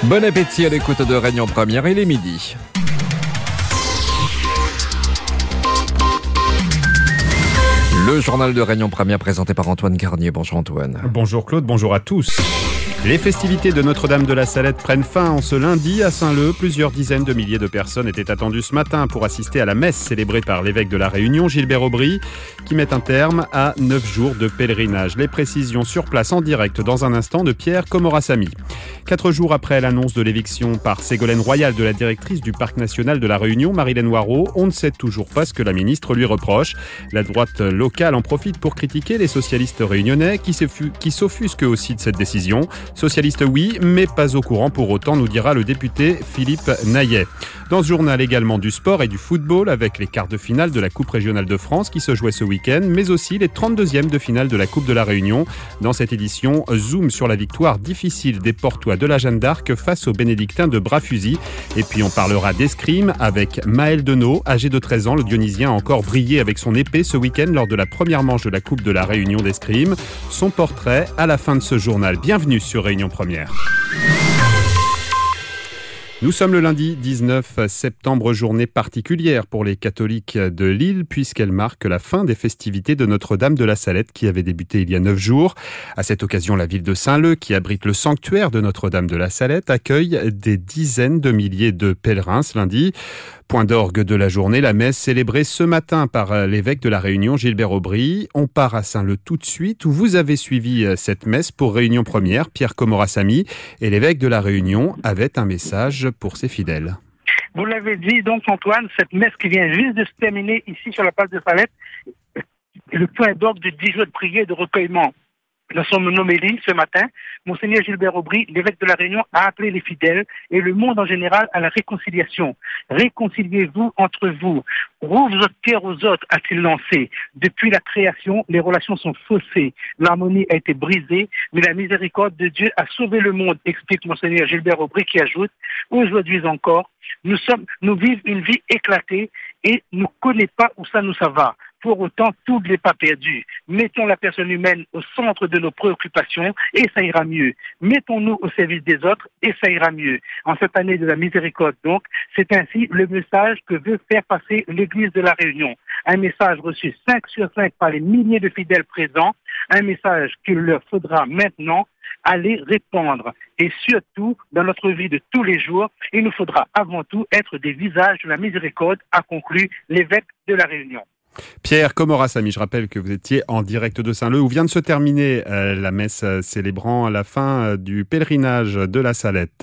Bon appétit à l'écoute de Réunion Première, il est midi. Le journal de Réunion Première présenté par Antoine Garnier. Bonjour Antoine. Bonjour Claude, bonjour à tous. Les festivités de Notre-Dame de la Salette prennent fin en ce lundi à Saint-Leu. Plusieurs dizaines de milliers de personnes étaient attendues ce matin pour assister à la messe célébrée par l'évêque de la Réunion, Gilbert Aubry, qui met un terme à 9 jours de pèlerinage. Les précisions sur place en direct dans un instant de Pierre Comorasamy. 4 jours après l'annonce de l'éviction par Ségolène Royal de la directrice du Parc national de la Réunion, Marilène Waraud, on ne sait toujours pas ce que la ministre lui reproche. La droite locale en profite pour critiquer les socialistes réunionnais qui s'offusquent aussi de cette décision. Socialiste oui, mais pas au courant pour autant, nous dira le député Philippe Naillet. Dans ce journal également du sport et du football avec les quarts de finale de la Coupe régionale de France qui se jouaient ce week-end, mais aussi les 32e de finale de la Coupe de la Réunion. Dans cette édition, zoom sur la victoire difficile des Portois de la Jeanne d'Arc face aux Bénédictins de Bras-Fusil. Et puis on parlera d'escrime avec Maël Denot, âgé de 13 ans. Le Dionysien a encore brillé avec son épée ce week-end lors de la première manche de la Coupe de la Réunion d'escrime. Son portrait à la fin de ce journal. Bienvenue sur Réunion Première. Nous sommes le lundi 19 septembre, journée particulière pour les catholiques de Lille puisqu'elle marque la fin des festivités de Notre-Dame de la Salette qui avait débuté il y a 9 jours. À cette occasion, la ville de Saint-Leu, qui abrite le sanctuaire de Notre-Dame de la Salette, accueille des dizaines de milliers de pèlerins ce lundi. Point d'orgue de la journée, la messe célébrée ce matin par l'évêque de la Réunion, Gilbert Aubry. On part à Saint-Leu tout de suite où vous avez suivi cette messe pour Réunion Première, Pierre Comorasamy, et l'évêque de la Réunion avait un message pour ses fidèles. Vous l'avez dit donc Antoine, cette messe qui vient juste de se terminer ici sur la place de Salette, le point d'orgue de 10 jours de prière et de recueillement. Dans son homélie ce matin, Monseigneur Gilbert Aubry, l'évêque de la Réunion, a appelé les fidèles et le monde en général à la réconciliation. Réconciliez-vous entre vous. Rouvre votre cœur aux autres, a-t-il lancé. Depuis la création, les relations sont faussées. L'harmonie a été brisée, mais la miséricorde de Dieu a sauvé le monde, explique Monseigneur Gilbert Aubry qui ajoute, aujourd'hui encore, nous vivons une vie éclatée et ne connaissons pas où ça nous va. Pour autant, tout n'est pas perdu. Mettons la personne humaine au centre de nos préoccupations et ça ira mieux. Mettons-nous au service des autres et ça ira mieux. En cette année de la miséricorde, donc, c'est ainsi le message que veut faire passer l'Église de la Réunion. Un message reçu 5 sur 5 par les milliers de fidèles présents. Un message qu'il leur faudra maintenant aller répandre. Et surtout, dans notre vie de tous les jours, il nous faudra avant tout être des visages de la miséricorde, a conclu l'évêque de la Réunion. Pierre Comorasamy, je rappelle que vous étiez en direct de Saint-Leu où vient de se terminer la messe célébrant la fin du pèlerinage de la Salette.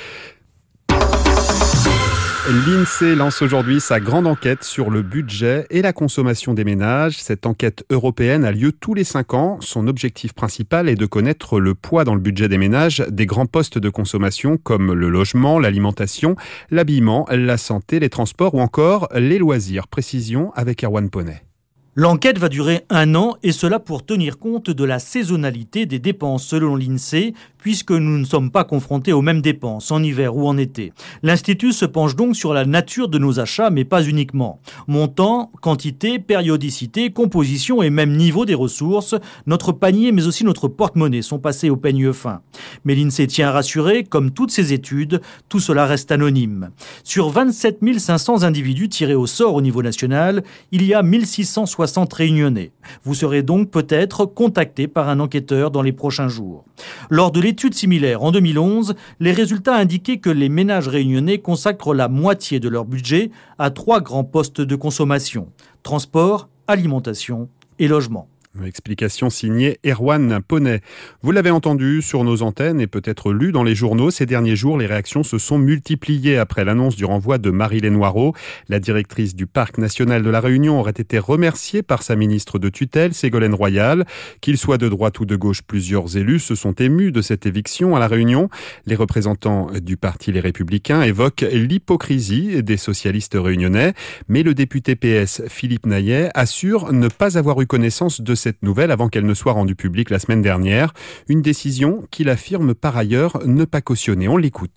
L'INSEE lance aujourd'hui sa grande enquête sur le budget et la consommation des ménages. Cette enquête européenne a lieu tous les 5 ans. Son objectif principal est de connaître le poids dans le budget des ménages des grands postes de consommation comme le logement, l'alimentation, l'habillement, la santé, les transports ou encore les loisirs. Précision avec Erwan Poney. L'enquête va durer 1 an et cela pour tenir compte de la saisonnalité des dépenses selon l'INSEE puisque nous ne sommes pas confrontés aux mêmes dépenses en hiver ou en été. L'Institut se penche donc sur la nature de nos achats mais pas uniquement. Montant, quantité, périodicité, composition et même niveau des ressources, notre panier mais aussi notre porte-monnaie sont passés au peigne fin. Mais l'INSEE tient à rassurer, comme toutes ces études, tout cela reste anonyme. Sur 27 500 individus tirés au sort au niveau national, il y a 1660 réunionnais. Vous serez donc peut-être contacté par un enquêteur dans les prochains jours. Lors de l'étude similaire en 2011, les résultats indiquaient que les ménages réunionnais consacrent la moitié de leur budget à 3 grands postes de consommation: transport, alimentation et logement. Explication signée Erwan Poney. Vous l'avez entendu sur nos antennes et peut-être lu dans les journaux. Ces derniers jours, les réactions se sont multipliées après l'annonce du renvoi de Marilène Waraud. La directrice du Parc national de la Réunion aurait été remerciée par sa ministre de tutelle, Ségolène Royal. Qu'ils soient de droite ou de gauche, plusieurs élus se sont émus de cette éviction à la Réunion. Les représentants du parti Les Républicains évoquent l'hypocrisie des socialistes réunionnais. Mais le député PS Philippe Naillet assure ne pas avoir eu connaissance de cette nouvelle avant qu'elle ne soit rendue publique la semaine dernière. Une décision qu'il affirme par ailleurs ne pas cautionner. On l'écoute.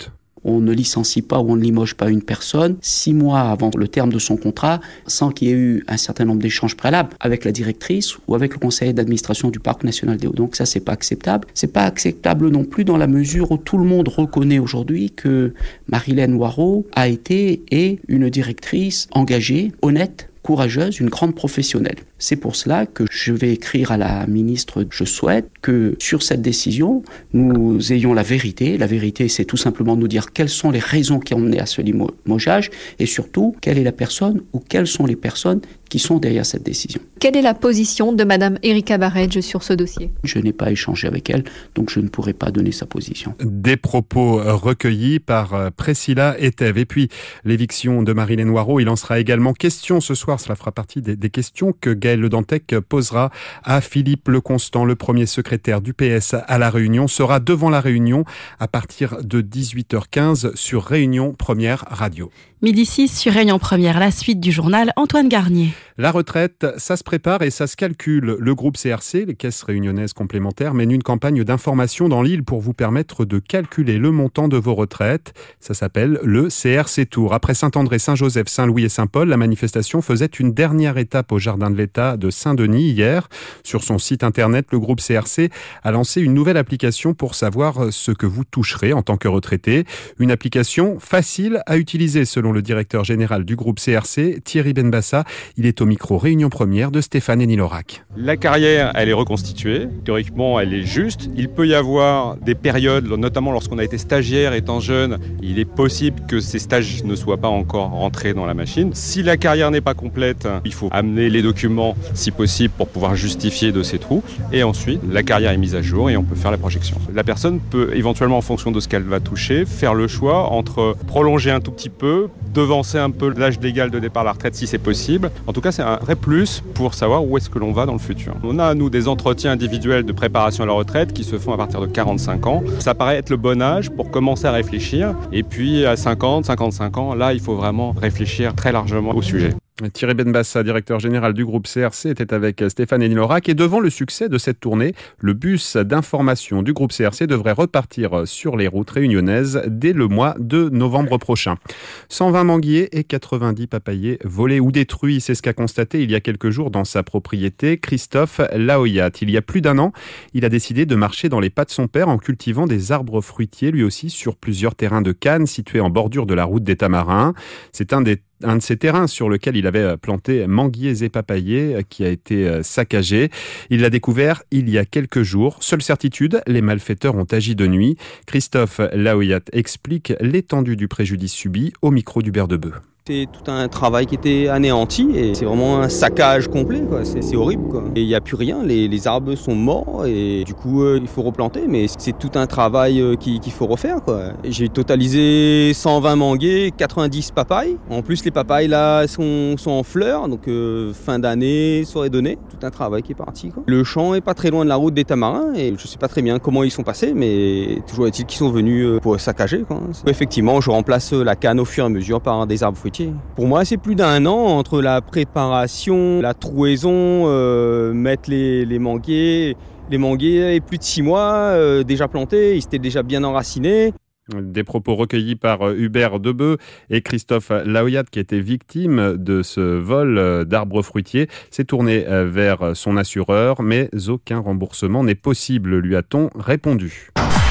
on ne licencie pas ou on ne limoge pas une personne 6 mois avant le terme de son contrat sans qu'il y ait eu un certain nombre d'échanges préalables avec la directrice ou avec le conseil d'administration du Parc national des Hauts. Donc ça, c'est pas acceptable. C'est pas acceptable non plus dans la mesure où tout le monde reconnaît aujourd'hui que Marilène Noiraud a été et est une directrice engagée, honnête, courageuse, une grande professionnelle. C'est pour cela que je vais écrire à la ministre. Je souhaite que sur cette décision, nous ayons la vérité. La vérité, c'est tout simplement nous dire quelles sont les raisons qui ont mené à ce limogeage et surtout, quelle est la personne ou quelles sont les personnes qui sont derrière cette décision. Quelle est la position de Madame Erika Barej sur ce dossier ? Je n'ai pas échangé avec elle, donc je ne pourrai pas donner sa position. Des propos recueillis par Priscilla Etève. Et puis, l'éviction de Marilène Noiraud, il en sera également question ce soir. Cela fera partie des questions que Gaël Le Dantec posera à Philippe Leconstant, le premier secrétaire du PS à La Réunion, sera devant La Réunion à partir de 18h15 sur Réunion Première Radio. 12h06 sur Réunion Première, la suite du journal Antoine Garnier. La retraite, ça se prépare et ça se calcule. Le groupe CRC, les caisses réunionnaises complémentaires, mène une campagne d'information dans l'île pour vous permettre de calculer le montant de vos retraites. Ça s'appelle le CRC Tour. Après Saint-André, Saint-Joseph, Saint-Louis et Saint-Paul, la manifestation faisait une dernière étape au Jardin de l'État de Saint-Denis hier. Sur son site internet, le groupe CRC a lancé une nouvelle application pour savoir ce que vous toucherez en tant que retraité. Une application facile à utiliser selon le directeur général du groupe CRC, Thierry Benbassa. Il est au micro Réunion Première de Stéphane Ennilorac. La carrière, elle est reconstituée. Théoriquement, elle est juste. Il peut y avoir des périodes, notamment lorsqu'on a été stagiaire étant jeune, il est possible que ces stages ne soient pas encore rentrés dans la machine. Si la carrière n'est pas complète, il faut amener les documents, si possible, pour pouvoir justifier de ces trous. Et ensuite, la carrière est mise à jour et on peut faire la projection. La personne peut éventuellement, en fonction de ce qu'elle va toucher, faire le choix entre prolonger un tout petit peu, devancer un peu l'âge légal de départ à la retraite si c'est possible. En tout cas, c'est un vrai plus pour savoir où est-ce que l'on va dans le futur. On a, nous, des entretiens individuels de préparation à la retraite qui se font à partir de 45 ans. Ça paraît être le bon âge pour commencer à réfléchir. Et puis, à 50, 55 ans, là, il faut vraiment réfléchir très largement au sujet. Thierry Benbassa, directeur général du groupe CRC, était avec Stéphane Ennilorac. Et devant le succès de cette tournée, le bus d'information du groupe CRC devrait repartir sur les routes réunionnaises dès le mois de novembre prochain. 120 manguiers et 90 papayers volés ou détruits, c'est ce qu'a constaté il y a quelques jours dans sa propriété Christophe Laoyat. Il y a plus d'un an, il a décidé de marcher dans les pas de son père en cultivant des arbres fruitiers, lui aussi sur plusieurs terrains de canne situés en bordure de la route des Tamarins. C'est un de ces terrains sur lequel il avait planté manguiers et papayers qui a été saccagé. Il l'a découvert il y a quelques jours. Seule certitude, les malfaiteurs ont agi de nuit. Christophe Laoyat explique l'étendue du préjudice subi au micro d'Hubert Debeu. C'est tout un travail qui était anéanti et c'est vraiment un saccage complet, quoi. C'est horrible, quoi. Et il n'y a plus rien, les arbres sont morts et du coup il faut replanter, mais c'est tout un travail qu'il faut refaire, quoi. J'ai totalisé 120 manguiers, 90 papayes. En plus les papayes là sont en fleurs, donc fin d'année serait donné. Tout un travail qui est parti, quoi. Le champ est pas très loin de la route des Tamarins et je sais pas très bien comment ils sont passés, mais toujours est-il qu'ils sont venus pour saccager, quoi. Effectivement, je remplace la canne au fur et à mesure par des arbres fruitiers. Pour moi, c'est plus d'un an entre la préparation, la trouaison, mettre les manguiers. Les manguiers, et plus de 6 mois déjà plantés, ils étaient déjà bien enracinés. Des propos recueillis par Hubert Debeu et Christophe Laoyat, qui était victime de ce vol d'arbres fruitiers, s'est tourné vers son assureur, mais aucun remboursement n'est possible, lui a-t-on répondu.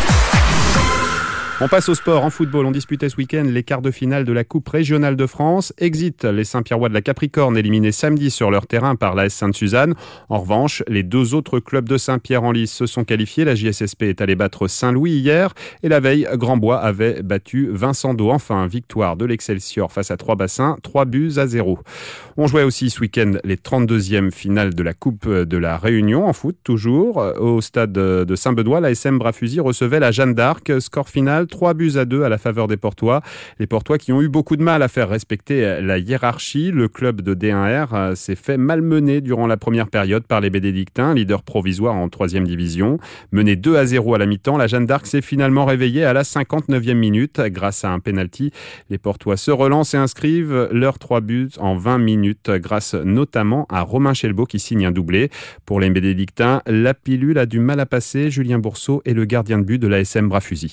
On passe au sport. En football, on disputait ce week-end les quarts de finale de la Coupe régionale de France. Exit les Saint-Pierrois de la Capricorne, éliminés samedi sur leur terrain par l'AS Sainte-Suzanne. En revanche, les 2 autres clubs de Saint-Pierre-en-Lys se sont qualifiés. La JSSP est allée battre Saint-Louis hier. Et la veille, Grandbois avait battu Vincent d'Eau. Enfin, victoire de l'Excelsior face à Trois-Bassins, 3-0. On jouait aussi ce week-end les 32e finales de la Coupe de la Réunion en foot, toujours. Au stade de Saint-Benoît, l'ASM Bras-Fusil recevait la Jeanne d'Arc. Score final 3-2 à la faveur des Portois. Les Portois qui ont eu beaucoup de mal à faire respecter la hiérarchie. Le club de D1R s'est fait malmener durant la première période par les Bénédictins, leader provisoire en 3e division. Mené 2-0 à la mi-temps, la Jeanne d'Arc s'est finalement réveillée à la 59e minute grâce à un pénalty. Les Portois se relancent et inscrivent leurs 3 buts en 20 minutes grâce notamment à Romain Chelbaud qui signe un doublé. Pour les Bénédictins, la pilule a du mal à passer. Julien Bourseau est le gardien de but de l'ASM Bras-Fusil.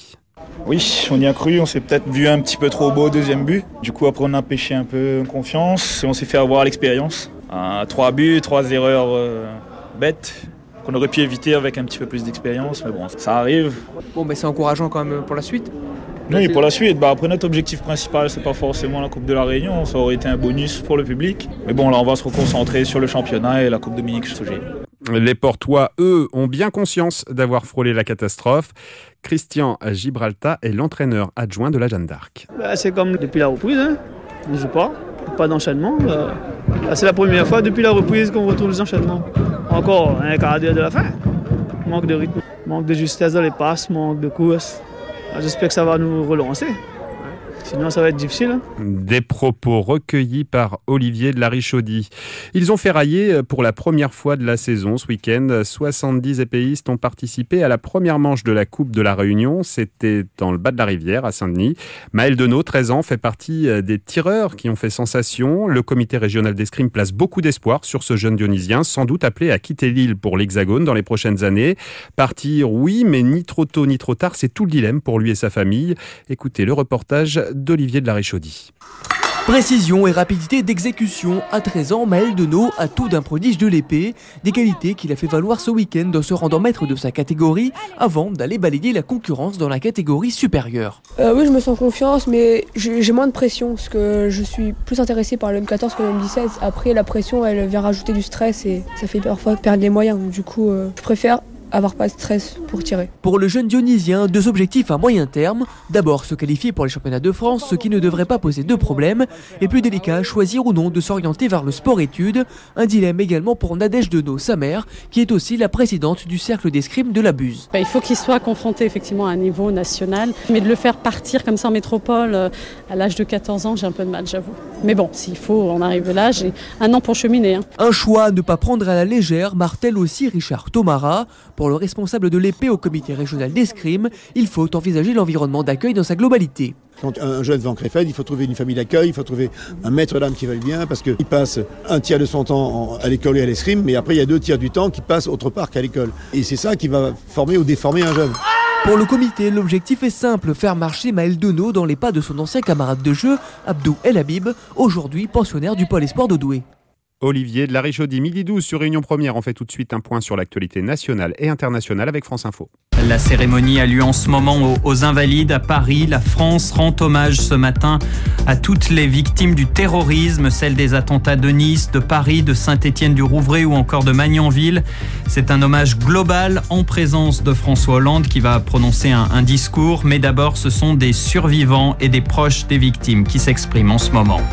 Oui, on y a cru, on s'est peut-être vu un petit peu trop beau au deuxième but. Du coup, après, on a pêché un peu confiance et on s'est fait avoir l'expérience. 3 buts, 3 erreurs bêtes qu'on aurait pu éviter avec un petit peu plus d'expérience, mais bon, ça arrive. Bon, mais c'est encourageant quand même pour la suite. Oui, pour la suite. Après, notre objectif principal, c'est pas forcément la Coupe de la Réunion, ça aurait été un bonus pour le public. Mais bon, là, on va se reconcentrer sur le championnat et la Coupe Dominique Sauger. Les Portois, eux, ont bien conscience d'avoir frôlé la catastrophe. Christian Gibraltar est l'entraîneur adjoint de la Jeanne d'Arc. C'est comme depuis la reprise, on ne joue pas d'enchaînement. C'est la première fois depuis la reprise qu'on retrouve les enchaînements. Encore un quart d'heure de la fin. Manque de rythme, manque de justesse dans les passes, manque de course. J'espère que ça va nous relancer. Sinon, ça va être difficile. Des propos recueillis par Olivier de la Richaudy. Ils ont ferraillé pour la première fois de la saison ce week-end. 70 épéistes ont participé à la première manche de la Coupe de la Réunion. C'était dans le bas de la rivière, à Saint-Denis. Maël Denot, 13 ans, fait partie des tireurs qui ont fait sensation. Le comité régional d'escrime place beaucoup d'espoir sur ce jeune Dionysien, sans doute appelé à quitter l'île pour l'Hexagone dans les prochaines années. Partir, oui, mais ni trop tôt ni trop tard, c'est tout le dilemme pour lui et sa famille. Écoutez le reportage d'Olivier de la Richaudy. Précision et rapidité d'exécution. À 13 ans, Maël Denot a tout d'un prodige de l'épée, des qualités qu'il a fait valoir ce week-end en se rendant maître de sa catégorie avant d'aller balayer la concurrence dans la catégorie supérieure. Oui, je me sens confiance, mais j'ai moins de pression parce que je suis plus intéressé par le M14 que le M17. Après, la pression, elle vient rajouter du stress et ça fait parfois perdre les moyens. Donc, du coup, je préfère avoir pas de stress pour tirer. Pour le jeune Dionysien, 2 objectifs à moyen terme. D'abord, se qualifier pour les championnats de France, ce qui ne devrait pas poser de problème. Et plus délicat, choisir ou non de s'orienter vers le sport-études. Un dilemme également pour Nadège Denot, sa mère, qui est aussi la présidente du cercle d'escrime de la Buse. Il faut qu'il soit confronté effectivement à un niveau national, mais de le faire partir comme ça en métropole à l'âge de 14 ans, j'ai un peu de mal, j'avoue. Mais bon, s'il faut, on arrive là, j'ai 1 an pour cheminer. Un choix à ne pas prendre à la légère, martèle aussi Richard Tomara. Pour le responsable de l'épée au comité régional d'escrime, il faut envisager l'environnement d'accueil dans sa globalité. Quand un jeune va en Krefeld, il faut trouver une famille d'accueil, il faut trouver un maître d'âme qui va bien, parce qu'il passe un tiers de son temps à l'école et à l'escrime, mais après il y a 2 tiers du temps qui passe autre part qu'à l'école. Et c'est ça qui va former ou déformer un jeune. Pour le comité, l'objectif est simple, faire marcher Maël Denot dans les pas de son ancien camarade de jeu, Abdou El Habib, aujourd'hui pensionnaire du pôle espoir d'Odoué. Olivier de la Richaudy, 12h sur Réunion Première. On fait tout de suite un point sur l'actualité nationale et internationale avec France Info. La cérémonie a lieu en ce moment aux Invalides à Paris. La France rend hommage ce matin à toutes les victimes du terrorisme, celles des attentats de Nice, de Paris, de Saint-Étienne-du-Rouvray ou encore de Magnanville. C'est un hommage global en présence de François Hollande qui va prononcer un discours. Mais d'abord, ce sont des survivants et des proches des victimes qui s'expriment en ce moment.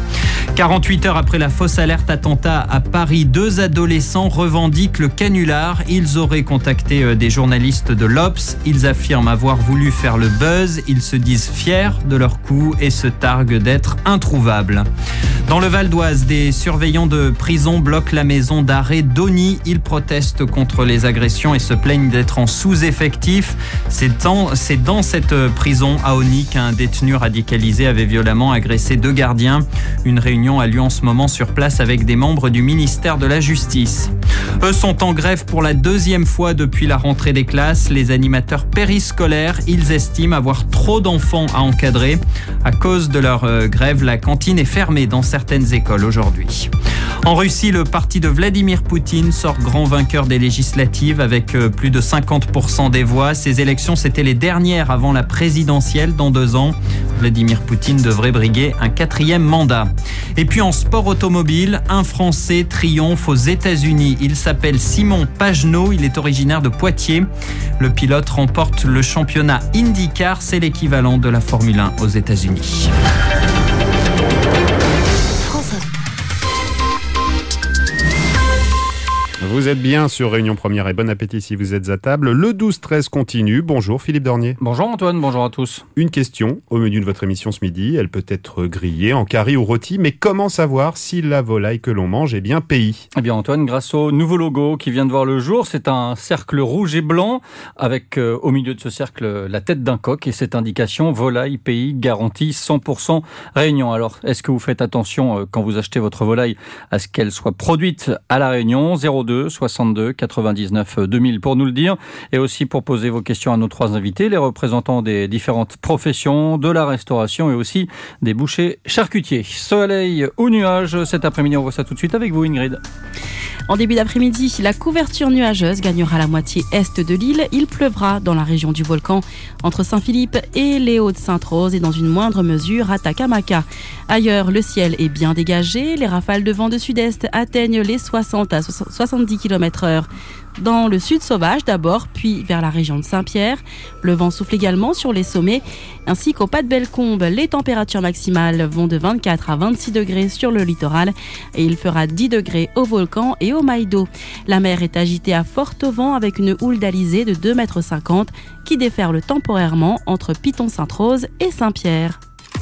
48 heures après la fausse alerte attentat à Paris, 2 adolescents revendiquent le canular. Ils auraient contacté des journalistes de l'Obs. Ils affirment avoir voulu faire le buzz. Ils se disent fiers de leur coup et se targuent d'être introuvables. Dans le Val d'Oise, des surveillants de prison bloquent la maison d'arrêt d'Ony. Ils protestent contre les agressions et se plaignent d'être en sous-effectif. C'est dans cette prison àOny qu'un détenu radicalisé avait violemment agressé 2 gardiens. Une réunion a lieu en ce moment sur place avec des membres du ministère de la Justice. Eux sont en grève pour la 2e fois depuis la rentrée des classes. Les animateurs périscolaires, ils estiment avoir trop d'enfants à encadrer. À cause de leur grève, la cantine est fermée dans certaines écoles aujourd'hui. En Russie, le parti de Vladimir Poutine sort grand vainqueur des législatives avec plus de 50% des voix. Ces élections, c'était les dernières avant la présidentielle dans 2 ans. Vladimir Poutine devrait briguer un 4e mandat. Et puis en sport automobile, un Français triomphe aux États-Unis. Il s'appelle Simon Pagenaud, il est originaire de Poitiers. Le pilote remporte le championnat IndyCar, c'est l'équivalent de la Formule 1 aux États-Unis. Vous êtes bien sur Réunion Première et bon appétit si vous êtes à table. Le 12-13 continue. Bonjour Philippe Dornier. Bonjour Antoine, bonjour à tous. Une question au menu de votre émission ce midi. Elle peut être grillée, en curry ou rôtie, mais comment savoir si la volaille que l'on mange est bien pays ? Eh bien Antoine, grâce au nouveau logo qui vient de voir le jour, c'est un cercle rouge et blanc avec au milieu de ce cercle la tête d'un coq et cette indication volaille pays garantie 100% Réunion. Alors est-ce que vous faites attention quand vous achetez votre volaille à ce qu'elle soit produite à la Réunion ? 02 02 62 99 2000 pour nous le dire et aussi pour poser vos questions à nos 3 invités, les représentants des différentes professions, de la restauration et aussi des bouchers charcutiers. Soleil ou nuages cet après-midi, on voit ça tout de suite avec vous Ingrid. En début d'après-midi, la couverture nuageuse gagnera la moitié est de l'île. Il pleuvra dans la région du volcan entre Saint-Philippe et les Hauts-de-Sainte-Rose et dans une moindre mesure à Takamaka. Ailleurs, le ciel est bien dégagé. Les rafales de vent de sud-est atteignent les 60 à 70 km/h. Dans le sud sauvage d'abord, puis vers la région de Saint-Pierre. Le vent souffle également sur les sommets, ainsi qu'au Pas de Bellecombe. Les températures maximales vont de 24 à 26 degrés sur le littoral et il fera 10 degrés au volcan et au Maïdo. La mer est agitée à fort vent avec une houle d'alizé de 2,50 m qui déferle temporairement entre Piton-Sainte-Rose et Saint-Pierre.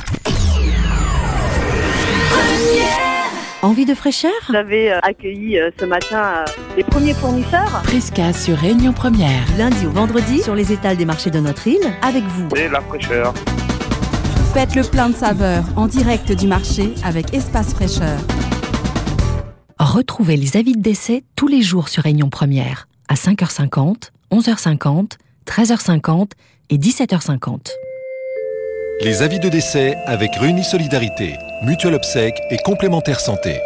Envie de fraîcheur ? Vous avez accueilli ce matin les premiers fournisseurs. Prisca sur Réunion Première. Lundi au vendredi sur les étals des marchés de notre île avec vous. Et la fraîcheur. Faites le plein de saveurs en direct du marché avec Espace Fraîcheur. Retrouvez les avis de décès tous les jours sur Réunion Première à 5h50, 11h50, 13h50 et 17h50. Les avis de décès avec Réunis Solidarité, Mutuelle Obsèques et Complémentaire Santé.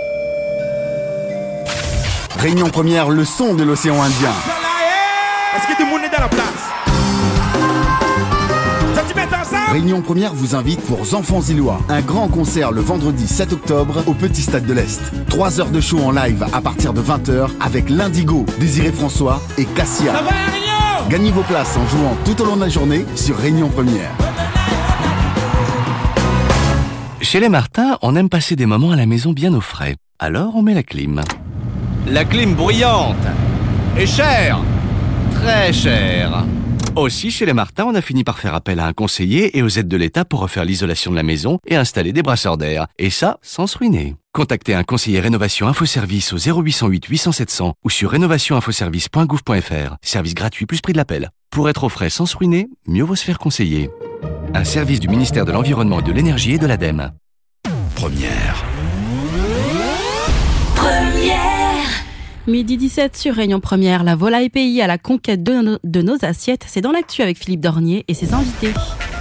Réunion Première, le son de l'océan Indien. Est-ce que tout le monde est dans la place? Réunion Première vous invite pour Enfants Illois. Un grand concert le vendredi 7 octobre au Petit Stade de l'Est. 3 heures de show en live à partir de 20h avec l'Indigo, Désiré François et Cassia. Gagnez vos places en jouant tout au long de la journée sur Réunion Première. Chez les Martins, on aime passer des moments à la maison bien au frais. Alors on met la clim. La clim bruyante et chère, très chère. Aussi, chez les Martins, on a fini par faire appel à un conseiller et aux aides de l'État pour refaire l'isolation de la maison et installer des brasseurs d'air. Et ça, sans se ruiner. Contactez un conseiller Rénovation Infoservice au 0808 800 700 ou sur rénovationinfoservice.gouv.fr. Service gratuit plus prix de l'appel. Pour être au frais sans se ruiner, mieux vaut se faire conseiller. Un service du ministère de l'Environnement et de l'Énergie et de l'ADEME. Première. Midi 17 sur Réunion Première, la volaille pays à la conquête de nos assiettes. C'est dans l'actu avec Philippe Dornier et ses invités.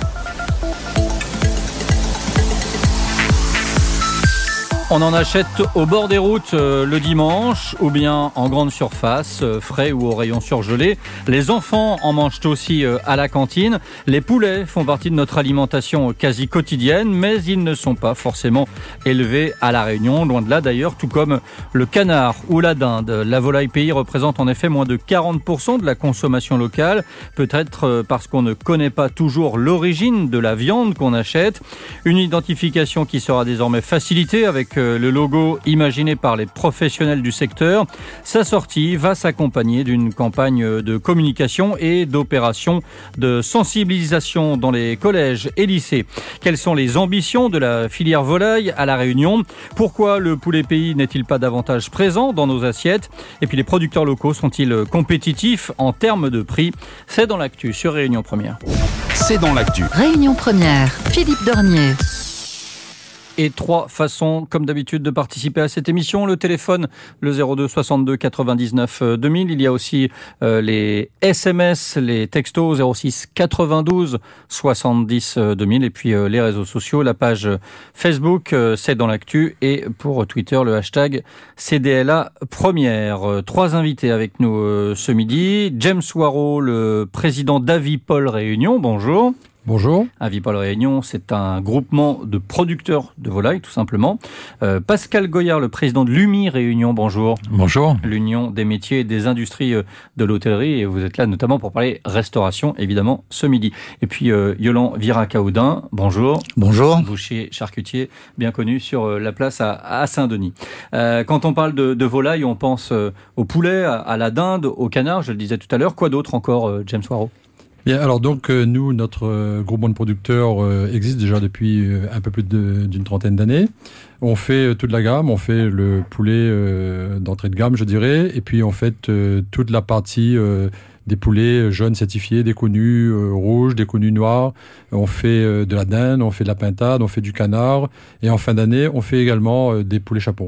On en achète au bord des routes le dimanche ou bien en grande surface, frais ou au rayon surgelé. Les enfants en mangent aussi à la cantine. Les poulets font partie de notre alimentation quasi quotidienne, mais ils ne sont pas forcément élevés à La Réunion. Loin de là d'ailleurs, tout comme le canard ou la dinde. La volaille pays représente en effet moins de 40% de la consommation locale. Peut-être parce qu'on ne connaît pas toujours l'origine de la viande qu'on achète. Une identification qui sera désormais facilitée avec le logo imaginé par les professionnels du secteur. Sa sortie va s'accompagner d'une campagne de communication et d'opérations de sensibilisation dans les collèges et lycées. Quelles sont les ambitions de la filière volaille à La Réunion? Pourquoi le poulet pays n'est-il pas davantage présent dans nos assiettes? Et puis les producteurs locaux sont-ils compétitifs en termes de prix? C'est dans l'actu sur Réunion Première. C'est dans l'actu. Réunion Première, Philippe Dornier. Et 3 façons, comme d'habitude, de participer à cette émission. Le téléphone, le 02 62 99 2000. Il y a aussi les SMS, les textos 06 92 70 2000. Et puis les réseaux sociaux, la page Facebook, c'est dans l'actu. Et pour Twitter, le hashtag CDLA Première. 3 invités avec nous ce midi. James Waro, le président d'Avipol Réunion. Bonjour. Bonjour. Avipol Réunion, c'est un groupement de producteurs de volailles, tout simplement. Pascal Goyard, le président de l'UMI Réunion, bonjour. Bonjour. L'Union des métiers et des industries de l'hôtellerie, et vous êtes là notamment pour parler restauration, évidemment, ce midi. Et puis Yolan Vira-Caoudin, bonjour. Bonjour. Boucher charcutier, bien connu sur la place à Saint-Denis. Quand on parle de volaille, on pense au poulet, à la dinde, au canard, je le disais tout à l'heure. Quoi d'autre encore, James Waro? Bien, alors donc nous, notre groupement de producteurs existe déjà depuis un peu plus d'une trentaine d'années. On fait toute la gamme, on fait le poulet d'entrée de gamme, je dirais, et puis on fait toute la partie des poulets jaunes certifiés, des connus rouges, des connus noirs. On fait de la dinde, on fait de la pintade, on fait du canard, et en fin d'année, on fait également des poulets chapons.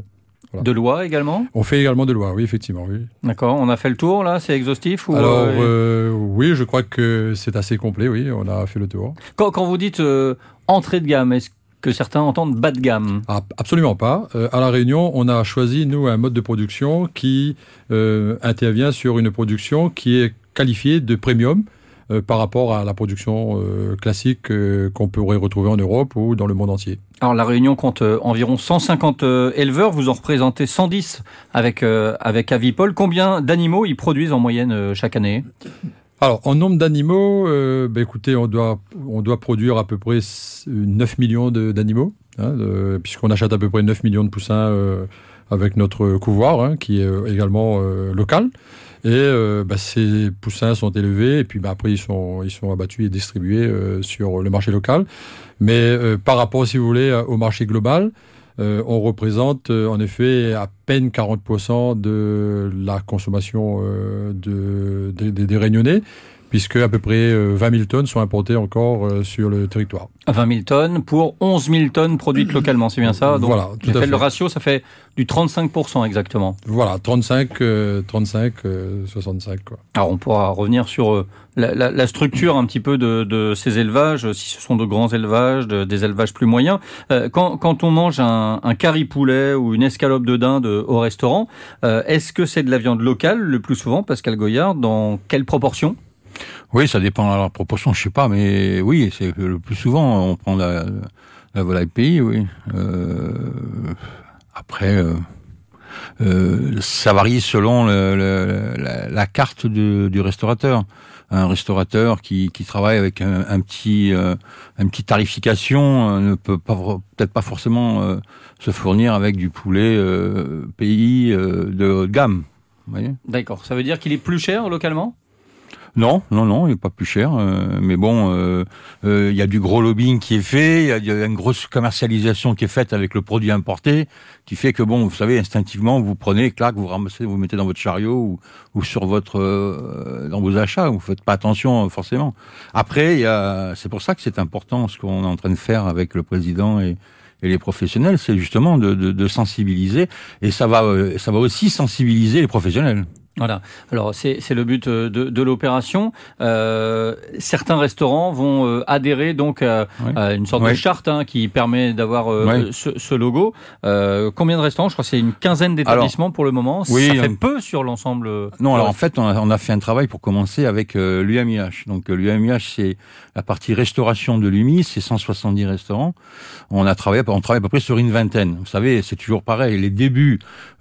Voilà. De l'oie également ? On fait également de l'oie, oui, effectivement. Oui. D'accord. On a fait le tour, là ? C'est exhaustif ou Alors, oui, je crois que c'est assez complet, oui. On a fait le tour. Quand vous dites entrée de gamme, est-ce que certains entendent bas de gamme ? Absolument pas. À La Réunion, on a choisi, nous, un mode de production qui intervient sur une production qui est qualifiée de premium par rapport à la production classique qu'on pourrait retrouver en Europe ou dans le monde entier. Alors, La Réunion compte environ 150 éleveurs. Vous en représentez 110 avec Avipol. Combien d'animaux ils produisent en moyenne chaque année ? Alors, en nombre d'animaux, écoutez, on doit produire à peu près 9 millions d'animaux, puisqu'on achète à peu près 9 millions de poussins avec notre couvoir, qui est également local. Et ces poussins sont élevés et puis après ils sont abattus et distribués sur le marché local. Mais par rapport, si vous voulez, au marché global, on représente en effet à peine 40% de la consommation des Réunionnais, puisque à peu près 20 000 tonnes sont importées encore sur le territoire. 20 000 tonnes pour 11 000 tonnes produites localement, c'est bien ça ? Donc, voilà, tout à fait. Le ratio, ça fait du 35% exactement. Voilà, 35, 65, quoi. Alors, on pourra revenir sur la structure un petit peu de ces élevages, si ce sont de grands élevages, des élevages plus moyens. Quand on mange un curry poulet ou une escalope de dinde au restaurant, est-ce que c'est de la viande locale le plus souvent, Pascal Goyard ? Dans quelle proportion ? Oui, ça dépend de la proportion, je sais pas, mais oui, c'est le plus souvent, on prend la volaille pays, oui. Après, ça varie selon la carte du restaurateur. Un restaurateur qui travaille avec une petite tarification ne peut peut-être pas forcément se fournir avec du poulet pays de haut de gamme. Vous voyez ? D'accord. Ça veut dire qu'il est plus cher localement ? Non, il n'est pas plus cher. Mais bon, il y a du gros lobbying qui est fait, il y a une grosse commercialisation qui est faite avec le produit importé, qui fait que bon, vous savez, instinctivement, vous prenez, clac, vous ramassez, vous mettez dans votre chariot ou sur dans vos achats. Vous faites pas attention forcément. Après, c'est pour ça que c'est important ce qu'on est en train de faire avec le président et les professionnels, c'est justement de sensibiliser, et ça va aussi sensibiliser les professionnels. Voilà. Alors c'est le but de l'opération. Certains restaurants vont adhérer donc à une sorte de charte qui permet d'avoir ce logo. Combien de restaurants ? Je crois que c'est une quinzaine d'établissements pour le moment. Oui, ça fait peu sur l'ensemble. Non, alors en fait on a fait un travail pour commencer avec l'UMIH. Donc l'UMIH, c'est la partie restauration de l'UMI, c'est 170 restaurants. On travaille à peu près sur une vingtaine. Vous savez, c'est toujours pareil. Les débuts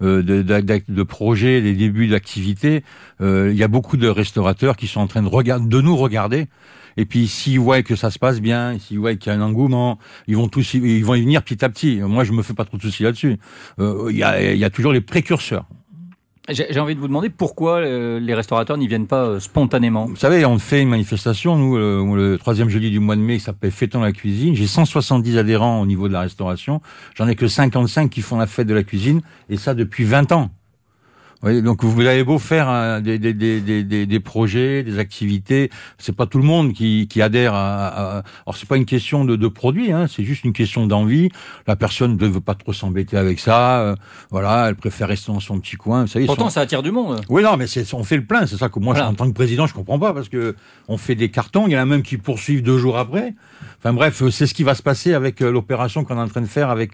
de projets, les débuts d'activités, il y a beaucoup de restaurateurs qui sont en train de nous regarder. Et puis s'ils voient que ça se passe bien, s'ils voient qu'il y a un engouement, ils vont y venir petit à petit. Moi, je me fais pas trop de soucis là-dessus. Il y a toujours les précurseurs. J'ai envie de vous demander pourquoi les restaurateurs n'y viennent pas spontanément. Vous savez, on fait une manifestation, nous, le 3e jeudi du mois de mai, qui s'appelle Fêtons la cuisine. J'ai 170 adhérents au niveau de la restauration. J'en ai que 55 qui font la fête de la cuisine, et ça depuis 20 ans. Vous voyez, donc vous avez beau faire des projets, des activités, c'est pas tout le monde qui adhère alors c'est pas une question de produit, c'est juste une question d'envie. La personne ne veut pas trop s'embêter avec ça, voilà, elle préfère rester dans son petit coin. Vous savez, pourtant ça attire du monde. Oui, non, mais on fait le plein, c'est ça que moi, en tant que président, je comprends pas, parce que on fait des cartons, il y en a même qui poursuivent 2 jours après. Enfin bref, c'est ce qui va se passer avec l'opération qu'on est en train de faire avec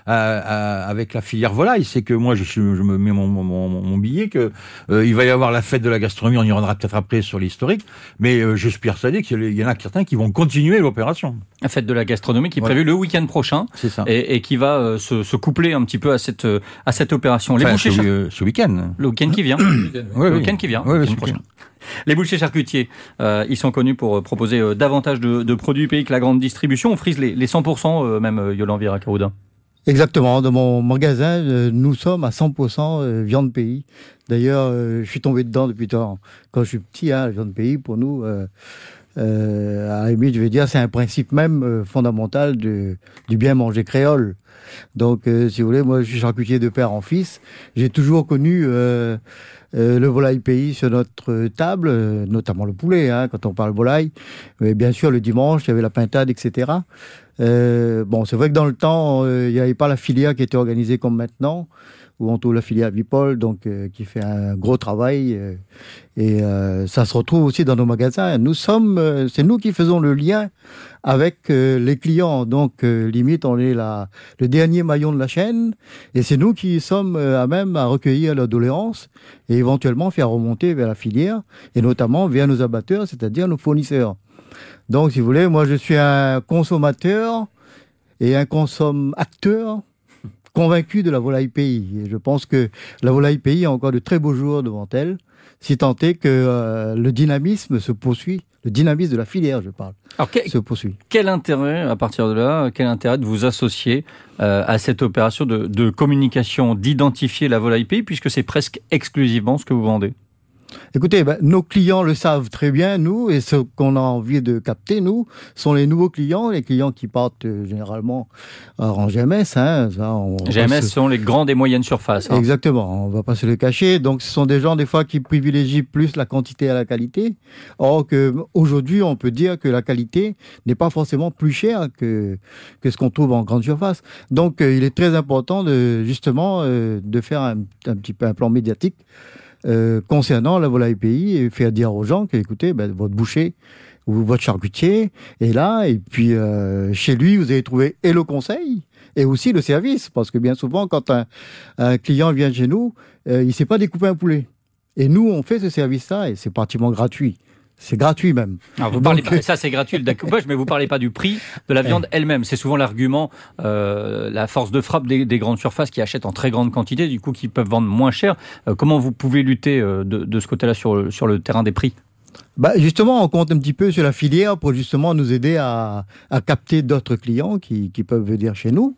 la filière volaille. C'est que moi, je me mets mon billet que il va y avoir la fête de la gastronomie. On y reviendra peut-être après sur l'historique, mais je suis persuadé qu'il y en a certains qui vont continuer l'opération. La fête de la gastronomie qui est prévue le week-end prochain, c'est ça, et qui va se coupler un petit peu à cette opération. Les bouchers ce week-end, le week-end qui vient, le week-end qui vient, le week-end prochain. Les bouchers charcutiers, ils sont connus pour proposer davantage de produits pays que la grande distribution. On frise les 100%, même Yolande Vira-Caroudin. Exactement. Dans mon magasin, nous sommes à 100% viande pays. D'ailleurs, je suis tombé dedans depuis temps. Quand je suis petit, la viande pays, pour nous, à la limite, je vais dire, c'est un principe même fondamental du bien manger créole. Donc, si vous voulez, moi, je suis charcutier de père en fils. J'ai toujours connu le volaille pays sur notre table, notamment le poulet, quand on parle volaille. Mais bien sûr, le dimanche, il y avait la pintade, etc. Bon, c'est vrai que dans le temps, il n'y avait pas la filière qui était organisée comme maintenant, où on trouve la filière Vipol, donc qui fait un gros travail. Et ça se retrouve aussi dans nos magasins. C'est nous qui faisons le lien avec les clients. Donc, limite, on est le dernier maillon de la chaîne. Et c'est nous qui sommes à même à recueillir leurs doléances et éventuellement faire remonter vers la filière, et notamment vers nos abatteurs, c'est-à-dire nos fournisseurs. Donc, si vous voulez, moi, je suis un consommateur et un consomme-acteur convaincu de la volaille pays. Et je pense que la volaille pays a encore de très beaux jours devant elle, si tant est que le dynamisme se poursuit. Le dynamisme de la filière, je parle, se poursuit. Quel intérêt, à partir de là, de vous associer à cette opération de communication, d'identifier la volaille pays, puisque c'est presque exclusivement ce que vous vendez? Écoutez, nos clients le savent très bien, nous, et ce qu'on a envie de capter, nous, sont les nouveaux clients, les clients qui partent généralement en GMS. GMS sont les grandes et moyennes surfaces. Exactement, on ne va pas se le cacher. Donc, ce sont des gens, des fois, qui privilégient plus la quantité à la qualité. Or, aujourd'hui, on peut dire que la qualité n'est pas forcément plus chère que ce qu'on trouve en grande surface. Donc, il est très important de faire un petit peu un plan médiatique concernant la volaille pays, et faire dire aux gens que, écoutez, votre boucher ou votre charcutier est là, et puis chez lui, vous allez trouver et le conseil et aussi le service, parce que bien souvent, quand un client vient chez nous, il ne sait pas découper un poulet. Et nous, on fait ce service-là, et c'est pratiquement gratuit. C'est gratuit même. Alors vous parlez pas, ça c'est gratuit le découpage, mais vous parlez pas du prix de la viande elle-même. C'est souvent l'argument, la force de frappe des grandes surfaces qui achètent en très grande quantité, du coup qui peuvent vendre moins cher. Comment vous pouvez lutter de ce côté-là sur le terrain des prix? Justement, on compte un petit peu sur la filière pour justement nous aider à capter d'autres clients qui peuvent venir chez nous.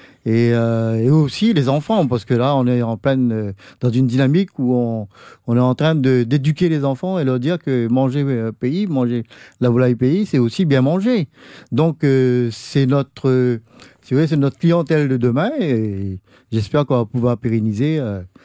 Et aussi les enfants, parce que là, on est en pleine dans une dynamique où on est en train d'éduquer les enfants et leur dire que manger pays, manger la volaille pays, c'est aussi bien manger. Donc c'est notre clientèle de demain, et j'espère qu'on va pouvoir pérenniser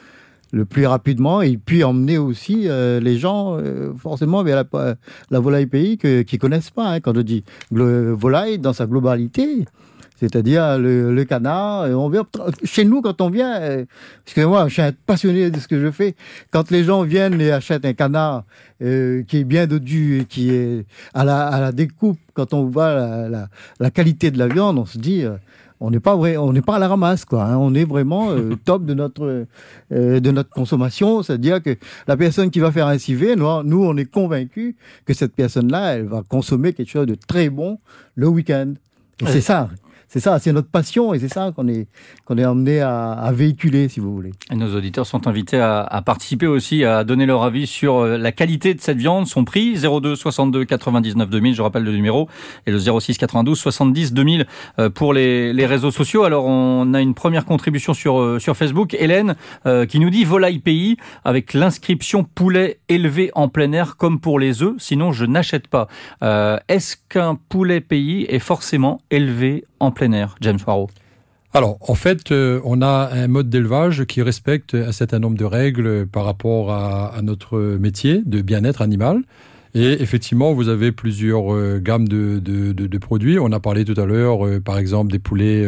le plus rapidement, et puis emmener aussi les gens forcément vers la volaille pays qui connaissent pas. Quand je dis volaille dans sa globalité, c'est-à-dire le canard. Chez nous, quand on vient, parce que moi, je suis un passionné de ce que je fais, quand les gens viennent et achètent un canard qui est bien dodu et qui est à la découpe, quand on voit la qualité de la viande, on se dit... on n'est pas à la ramasse, quoi. On est vraiment top de notre consommation. C'est-à-dire que la personne qui va faire un civet, nous, on est convaincus que cette personne-là, elle va consommer quelque chose de très bon le week-end. Et c'est ça. C'est notre passion, et c'est ça qu'on est amené à véhiculer, si vous voulez. Et nos auditeurs sont invités à participer aussi, à donner leur avis sur la qualité de cette viande, son prix, 02 62 99 2000, je rappelle le numéro, et le 06 92 70 2000 pour les réseaux sociaux. Alors, on a une première contribution sur Facebook, Hélène, qui nous dit volaille pays, avec l'inscription poulet élevé en plein air comme pour les œufs, sinon je n'achète pas. Est-ce qu'un poulet pays est forcément élevé en plein air, James Warrow? Alors, en fait, on a un mode d'élevage qui respecte un certain nombre de règles par rapport à notre métier de bien-être animal. Et effectivement, vous avez plusieurs gammes de produits. On a parlé tout à l'heure, par exemple, des poulets,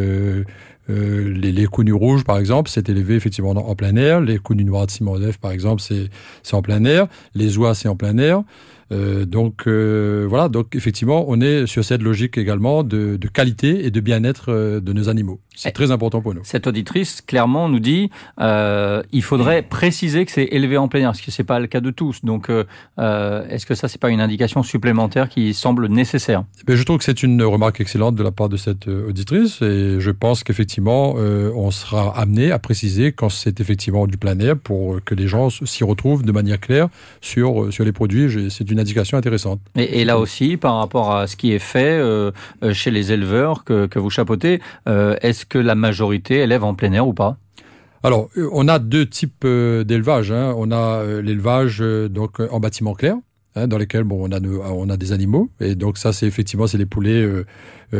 les connus rouges, par exemple, c'est élevé effectivement en plein air. Les connus noirs de Simondef, par exemple, c'est en plein air. Les oies, c'est en plein air. Donc effectivement, on est sur cette logique également de qualité et de bien-être de nos animaux. C'est très important pour nous. Cette auditrice, clairement, nous dit il faudrait préciser que c'est élevé en plein air, parce que c'est pas le cas de tous. Donc, est-ce que ça, c'est pas une indication supplémentaire qui semble nécessaire? Je trouve que c'est une remarque excellente de la part de cette auditrice, et je pense qu'effectivement, on sera amené à préciser quand c'est effectivement du plein air pour que les gens s'y retrouvent de manière claire sur les produits. C'est une indication intéressante. Et là aussi, par rapport à ce qui est fait chez les éleveurs que vous chapeautez, est-ce que la majorité élève en plein air ou pas? Alors, on a deux types d'élevage. On a l'élevage donc en bâtiment clair, dans lesquels on a des animaux. Et donc ça, c'est les poulets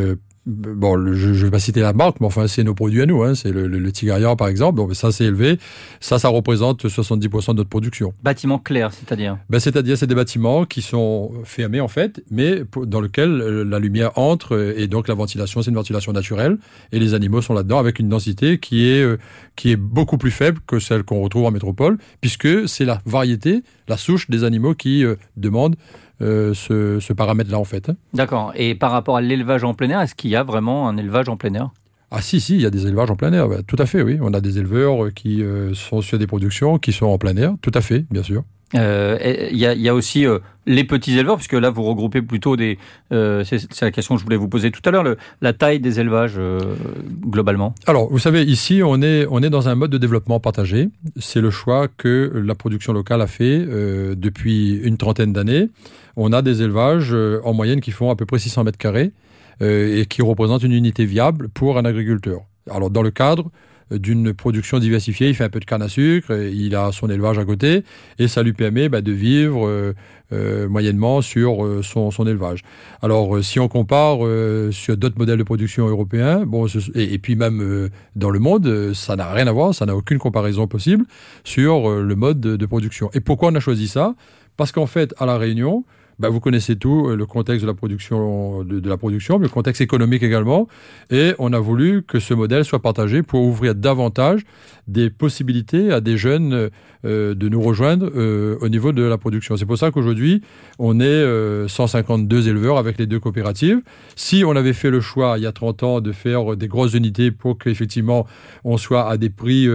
Bon, je vais pas citer la marque, mais enfin, c'est nos produits à nous, hein. C'est le Tigarian, par exemple. Bon, ça, c'est élevé. Ça représente 70% de notre production. Bâtiment clair, c'est-à-dire? C'est-à-dire, c'est des bâtiments qui sont fermés, en fait, mais dans lesquels la lumière entre, et donc la ventilation, c'est une ventilation naturelle, et les animaux sont là-dedans avec une densité qui est beaucoup plus faible que celle qu'on retrouve en métropole, puisque c'est la variété, la souche des animaux qui demandent ce paramètre-là, en fait. D'accord. Et par rapport à l'élevage en plein air, est-ce qu'il y a vraiment un élevage en plein air? Ah si, il y a des élevages en plein air, tout à fait, oui. On a des éleveurs qui sont sur des productions qui sont en plein air, tout à fait, bien sûr. Il y a aussi les petits éleveurs, puisque là vous regroupez plutôt des... c'est la question que je voulais vous poser tout à l'heure, la taille des élevages globalement. Alors, vous savez, ici, on est dans un mode de développement partagé. C'est le choix que la production locale a fait depuis une trentaine d'années. On a des élevages en moyenne qui font à peu près 600 mètres carrés et qui représentent une unité viable pour un agriculteur. Alors, dans le cadre d'une production diversifiée, il fait un peu de canne à sucre, il a son élevage à côté, et ça lui permet de vivre moyennement sur son élevage. Alors, si on compare sur d'autres modèles de production européens, et puis même dans le monde, ça n'a rien à voir, ça n'a aucune comparaison possible sur le mode de production. Et pourquoi on a choisi ça? Parce qu'en fait, à La Réunion, vous connaissez tout, le contexte de la production, de la production, mais le contexte économique également. Et on a voulu que ce modèle soit partagé pour ouvrir davantage des possibilités à des jeunes de nous rejoindre au niveau de la production. C'est pour ça qu'aujourd'hui, on est 152 éleveurs avec les deux coopératives. Si on avait fait le choix, il y a 30 ans, de faire des grosses unités pour qu'effectivement, on soit à des prix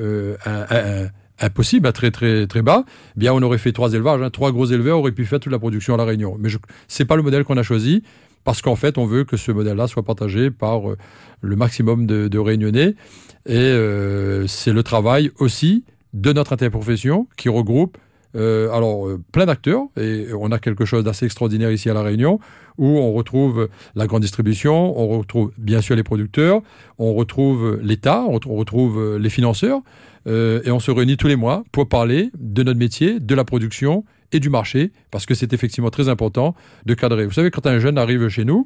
impossible, à très très très bas, bien on aurait fait 3 élevages, 3 gros éleveurs auraient pu faire toute la production à La Réunion. Mais c'est pas le modèle qu'on a choisi, parce qu'en fait on veut que ce modèle-là soit partagé par le maximum de Réunionnais, et c'est le travail aussi de notre interprofession qui regroupe plein d'acteurs, et on a quelque chose d'assez extraordinaire ici à La Réunion, où on retrouve la grande distribution, on retrouve bien sûr les producteurs, on retrouve l'État, on retrouve les financeurs, et on se réunit tous les mois pour parler de notre métier, de la production et du marché, parce que c'est effectivement très important de cadrer. Vous savez, quand un jeune arrive chez nous,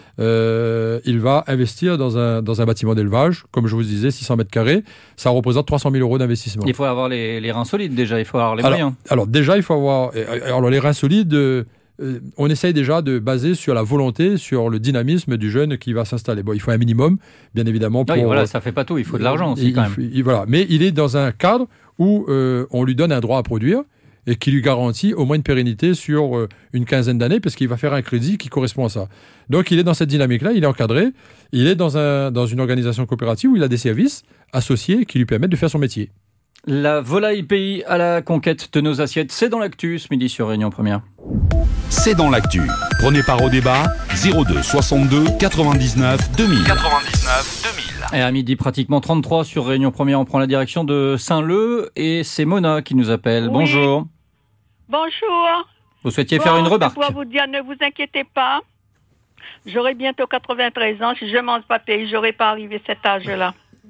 il va investir dans un bâtiment d'élevage, comme je vous disais, 600 mètres carrés, ça représente 300 000 euros d'investissement. Il faut avoir les reins solides déjà, il faut avoir les moyens. Alors déjà, il faut avoir... Alors les reins solides... on essaye déjà de baser sur la volonté, sur le dynamisme du jeune qui va s'installer. Bon, il faut un minimum, bien évidemment. Oui, voilà, ça fait pas tout, il faut de l'argent aussi quand même. Voilà. Mais il est dans un cadre où on lui donne un droit à produire et qui lui garantit au moins une pérennité sur une quinzaine d'années, parce qu'il va faire un crédit qui correspond à ça. Donc il est dans cette dynamique-là, il est encadré, il est dans une organisation coopérative où il a des services associés qui lui permettent de faire son métier. La volaille pays à la conquête de nos assiettes, c'est dans l'actu ce midi sur Réunion Première. C'est dans l'actu. Prenez part au débat 02 62 99 2000. 99 2000. Et à midi pratiquement 33 sur Réunion Première, on prend la direction de Saint-Leu et c'est Mona qui nous appelle. Oui. Bonjour. Bonjour. Vous souhaitiez faire une remarque? Je dois vous dire, ne vous inquiétez pas. J'aurai bientôt 93 ans. Si je mange pas pays, j'aurai pas arrivé cet âge-là.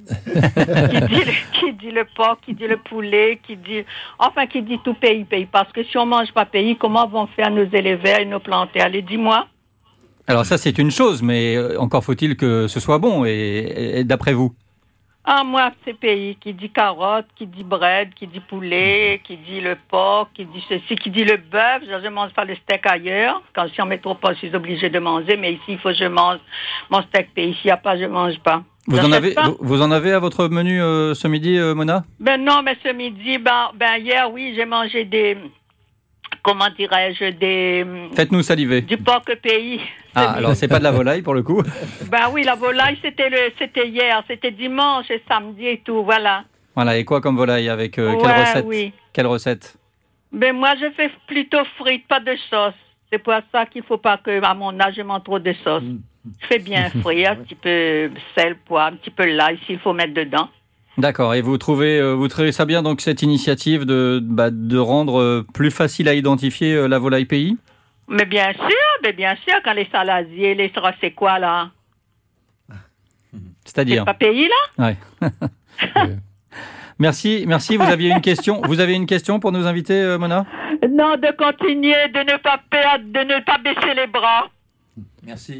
qui dit le porc, qui dit le poulet, qui dit tout pays. Parce que si on mange pas pays, comment vont faire nos éleveurs et nos planteurs? Allez, dis-moi. Alors ça, c'est une chose, mais encore faut-il que ce soit bon, et d'après vous? Ah, moi, c'est pays. Qui dit carotte, qui dit bread, qui dit poulet, qui dit le porc, qui dit ceci, qui dit le bœuf. Je mange pas le steak ailleurs. Quand je suis en métropole, je suis obligée de manger, mais ici, il faut que je mange mon steak pays. S'il n'y a pas, je mange pas. Vous en avez à votre menu ce midi, Mona? Ben non, mais ce midi, hier, oui, j'ai mangé des... Comment dirais-je, Faites-nous saliver. Du porc pays. Ah, alors c'est pas de la volaille pour le coup? Ben oui, la volaille, c'était hier, c'était dimanche et samedi et tout, voilà. Voilà, et quoi comme volaille, avec quelle recette? Oui. Quelle recette? Ben moi, je fais plutôt frites, pas de sauce. C'est pour ça qu'il faut pas que, à mon âge, je mange trop de sauce. Je fais bien frire, un petit peu sel, poivre, un petit peu l'ail, s'il faut mettre dedans. D'accord. Et vous trouvez ça bien, donc, cette initiative de rendre plus facile à identifier la volaille pays? Mais bien sûr, quand les saladiers, c'est quoi, là? C'est-à-dire? C'est pas pays, là? Ouais. Merci. Vous aviez une question? Vous avez une question pour nos invités, Mona? Non, de continuer, de ne pas baisser les bras. Merci.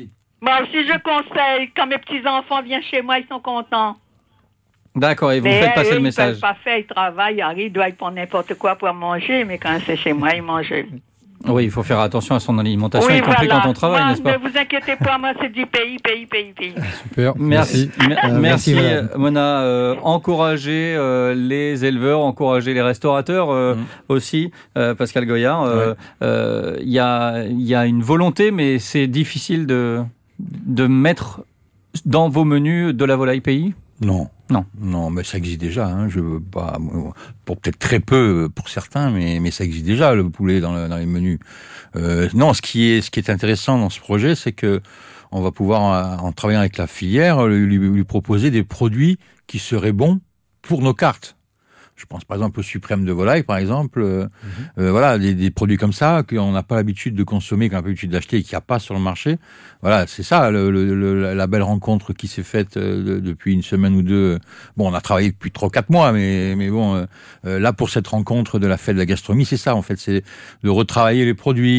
Moi aussi, je conseille. Quand mes petits-enfants viennent chez moi, ils sont contents. D'accord, et vous faites passer le message. Ils ne peuvent pas faire, ils travaillent, ils arrivent, ils doivent prendre n'importe quoi pour manger, mais quand c'est chez moi, ils mangent. Oui, il faut faire attention à son alimentation, y compris quand on travaille, moi, n'est-ce pas? Ne vous inquiétez pas, moi, c'est du pays. Super, merci. Merci, Mona. Encourager les éleveurs, encourager les restaurateurs aussi, Pascal Goyard. Il y a une volonté, mais c'est difficile de mettre dans vos menus de la volaille pays? Non, mais ça existe déjà. Je veux pas, pour peut-être très peu pour certains, mais ça existe déjà le poulet dans les menus. Non, ce qui est intéressant dans ce projet, c'est que on va pouvoir, en travaillant avec la filière, lui proposer des produits qui seraient bons pour nos cartes. Je pense par exemple au suprême de volaille, par exemple. Voilà, des produits comme ça qu'on n'a pas l'habitude de consommer, qu'on n'a pas l'habitude d'acheter et qu'il n'y a pas sur le marché. Voilà, c'est ça la belle rencontre qui s'est faite depuis une semaine ou deux. Bon, on a travaillé depuis 3-4 mois, mais bon, là pour cette rencontre de la fête de la gastronomie, c'est ça en fait, c'est de retravailler les produits.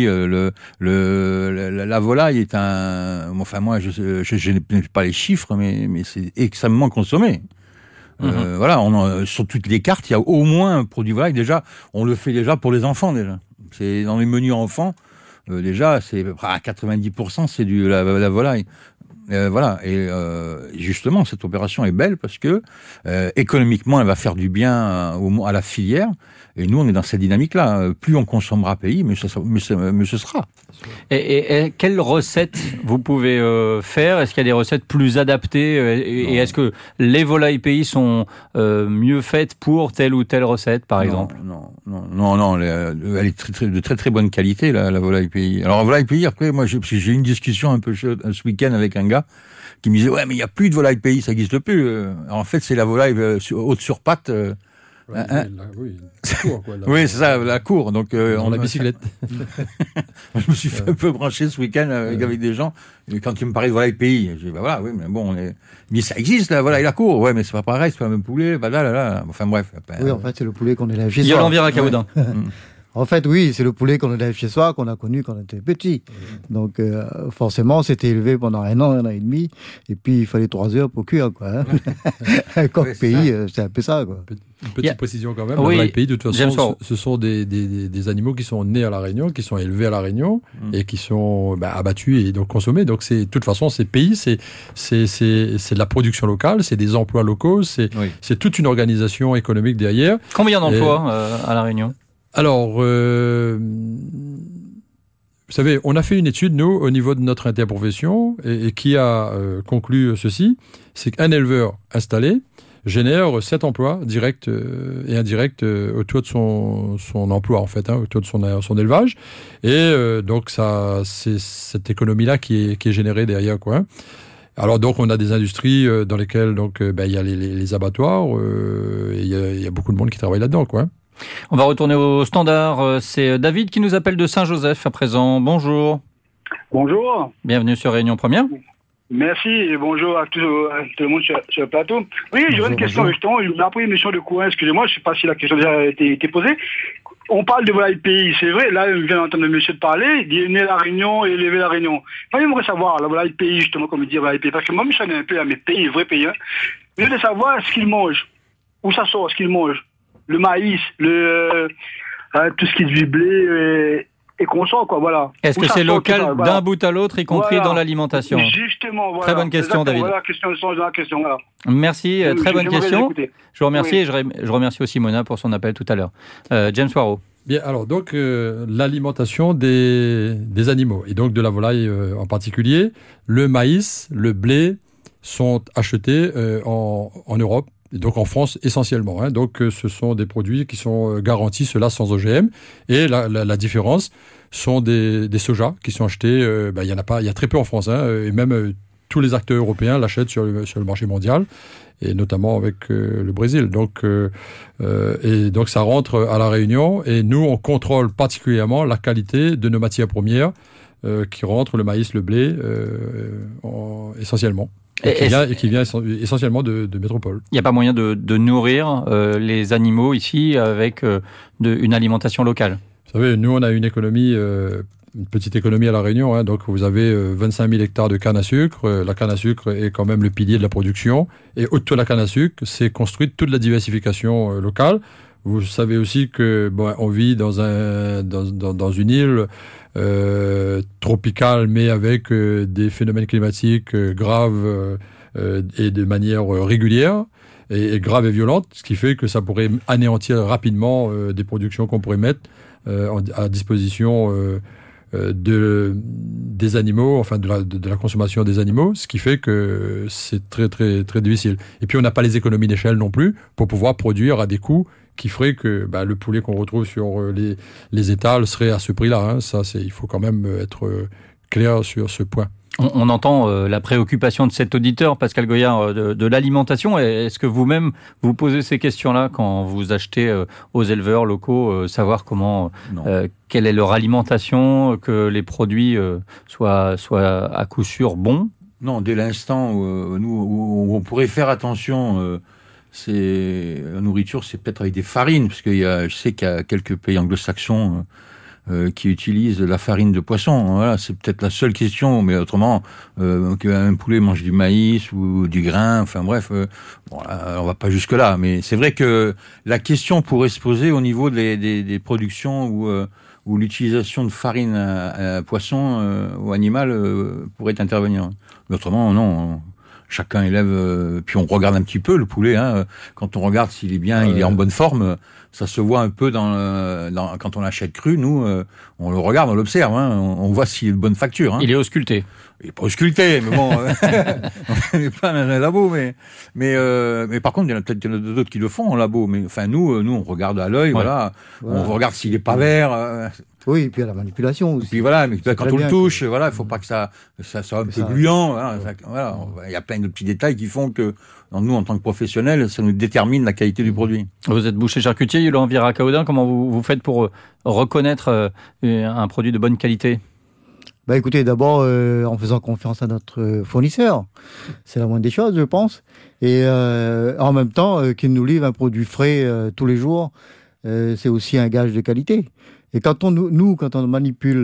La volaille est enfin moi, je n'ai pas les chiffres, mais c'est extrêmement consommé. Voilà, sur toutes les cartes, il y a au moins un produit volaille. Déjà, on le fait déjà pour les enfants déjà. C'est dans les menus enfants. Déjà, c'est à 90%, c'est la volaille. Voilà. Et justement, cette opération est belle parce que économiquement, elle va faire du bien à la filière. Et nous, on est dans cette dynamique-là. Plus on consommera pays, mieux ce sera. Et quelles recettes vous pouvez faire? Est-ce qu'il y a des recettes plus adaptées? Et est-ce que les volailles pays sont mieux faites pour telle ou telle recette, par exemple? Non. Elle est de très très bonne qualité, la volaille pays. Alors, la volaille pays, après, moi, j'ai eu une discussion un peu ce week-end avec un gars qui me disait, ouais, mais il n'y a plus de volaille pays, ça n'existe plus. Alors, en fait, c'est la volaille haute sur pattes. Oui, c'est ça, la cour. Donc, on la bicyclette. Je me suis fait un peu brancher ce week-end avec des gens. Et quand ils me parlaient de volaille pays, je dis, bah voilà, oui, mais bon, mais ça existe, la volaille la cour. Ouais, mais c'est pas pareil, c'est pas le même poulet, bah là. Enfin, bref. Oui, en fait, c'est le poulet qu'on élève chez soi. Yolande Vira-Caoudin. En fait, oui, c'est le poulet qu'on élève chez soi, qu'on a connu quand on était petit. Donc, forcément, c'était élevé pendant un an et demi. Et puis, il fallait 3 heures pour cuire, quoi. Un coq pays, c'est un peu ça, quoi. Une petite précision quand même. Oui. La pays, de toute façon, ce sont des animaux qui sont nés à La Réunion, qui sont élevés à La Réunion et qui sont abattus et donc consommés. Donc, de toute façon, ces pays, c'est de la production locale, c'est des emplois locaux, c'est toute une organisation économique derrière. Combien d'emplois à La Réunion? Alors, vous savez, on a fait une étude, nous, au niveau de notre interprofession, et qui a conclu ceci, c'est qu'un éleveur installé génère 7 emplois directs et indirects autour de son emploi, en fait, autour de son élevage. Et donc, c'est cette économie-là qui est générée derrière, quoi. Alors donc on a des industries dans lesquelles il y a les abattoirs, et il y a beaucoup de monde qui travaille là-dedans, quoi. On va retourner au standard. C'est David qui nous appelle de Saint-Joseph à présent. Bonjour. Bonjour. Bienvenue sur Réunion Première. Merci et bonjour à tout le monde sur le plateau. Oui, j'aurais une question justement. On a pris une émission de courant, excusez-moi, je ne sais pas si la question a été posée. On parle de volaille pays, c'est vrai, là on vient d'entendre le monsieur parler, il est né à La Réunion et élevé à La Réunion. Moi j'aimerais savoir, la volaille pays justement, comme il dit volaille pays, parce que moi je connais un peu à mes pays, vrais pays. Je voulais savoir ce qu'ils mangent, où ça sort, ce qu'ils mangent. Le maïs, tout ce qui est du blé et qu'on sort, quoi, voilà. Est-ce que c'est local d'un bout à l'autre, y compris dans l'alimentation? Justement, voilà. Très bonne question, David. Voilà, la question, voilà. Merci, très bonne question. Je vous remercie et je remercie aussi Mona pour son appel tout à l'heure. James Waro. Bien, alors donc l'alimentation des animaux et donc de la volaille en particulier, le maïs, le blé sont achetés en Europe. Et donc en France essentiellement. Donc ce sont des produits qui sont garantis, ceux-là sans OGM. Et la différence sont des sojas qui sont achetés. Il y en a pas, il y a très peu en France. Et même tous les acteurs européens l'achètent sur le marché mondial, et notamment avec le Brésil. Donc ça rentre à La Réunion. Et nous on contrôle particulièrement la qualité de nos matières premières qui rentrent, le maïs, le blé, essentiellement. Et qui vient essentiellement de métropole. Il n'y a pas moyen de nourrir les animaux ici avec une alimentation locale? Vous savez, nous, on a une économie une petite économie à La Réunion, hein, donc vous avez 25 000 hectares de canne à sucre. La canne à sucre est quand même le pilier de la production. Et autour de la canne à sucre, c'est construite toute la diversification locale. Vous savez aussi que on vit dans une île tropicale, mais avec des phénomènes climatiques graves et de manière régulière. Et grave et violente, ce qui fait que ça pourrait anéantir rapidement des productions qu'on pourrait mettre à disposition des animaux, enfin de la consommation des animaux, ce qui fait que c'est très très très difficile. Et puis on n'a pas les économies d'échelle non plus pour pouvoir produire à des coûts qui ferait que le poulet qu'on retrouve sur les étals serait à ce prix-là. Hein. Ça, il faut quand même être clair sur ce point. On entend la préoccupation de cet auditeur, Pascal Goyard, de l'alimentation. Est-ce que vous-même, vous posez ces questions-là quand vous achetez aux éleveurs locaux, savoir quelle est leur alimentation, que les produits soient à coup sûr bons? Non, dès l'instant où on pourrait faire attention, la nourriture, c'est peut-être avec des farines, parce que je sais qu'il y a quelques pays anglo-saxons qui utilisent la farine de poisson. Voilà, c'est peut-être la seule question, mais autrement, qu'un poulet mange du maïs ou du grain, enfin bref, on va pas jusque là. Mais c'est vrai que la question pourrait se poser au niveau des productions où l'utilisation de farine à poisson ou animal pourrait intervenir. Mais autrement, non. Chacun élève, puis on regarde un petit peu le poulet. Hein, quand on regarde s'il est bien, il est en bonne forme. Ça se voit un peu quand on l'achète cru. Nous, on le regarde, on l'observe. Hein, on voit s'il est de bonne facture. Hein. Il est ausculté. Il est pas ausculté, mais bon, on n'est pas dans un labo. Mais par contre, il y en a peut-être d'autres qui le font en labo. Mais enfin, nous, on regarde à l'œil. Ouais. Voilà, on regarde s'il est pas vert. Oui, et puis il y a la manipulation aussi. Et puis voilà, mais quand on le touche, il faut pas que ça soit un peu gluant. Voilà, il y a plein de petits détails qui font que nous, en tant que professionnels, ça nous détermine la qualité du produit. Vous êtes boucher charcutier, Yolande Vira-Caudin, comment vous faites pour reconnaître un produit de bonne qualité? Écoutez, d'abord, en faisant confiance à notre fournisseur. C'est la moindre des choses, je pense. Et en même temps, qu'il nous livre un produit frais tous les jours, c'est aussi un gage de qualité. Et quand on manipule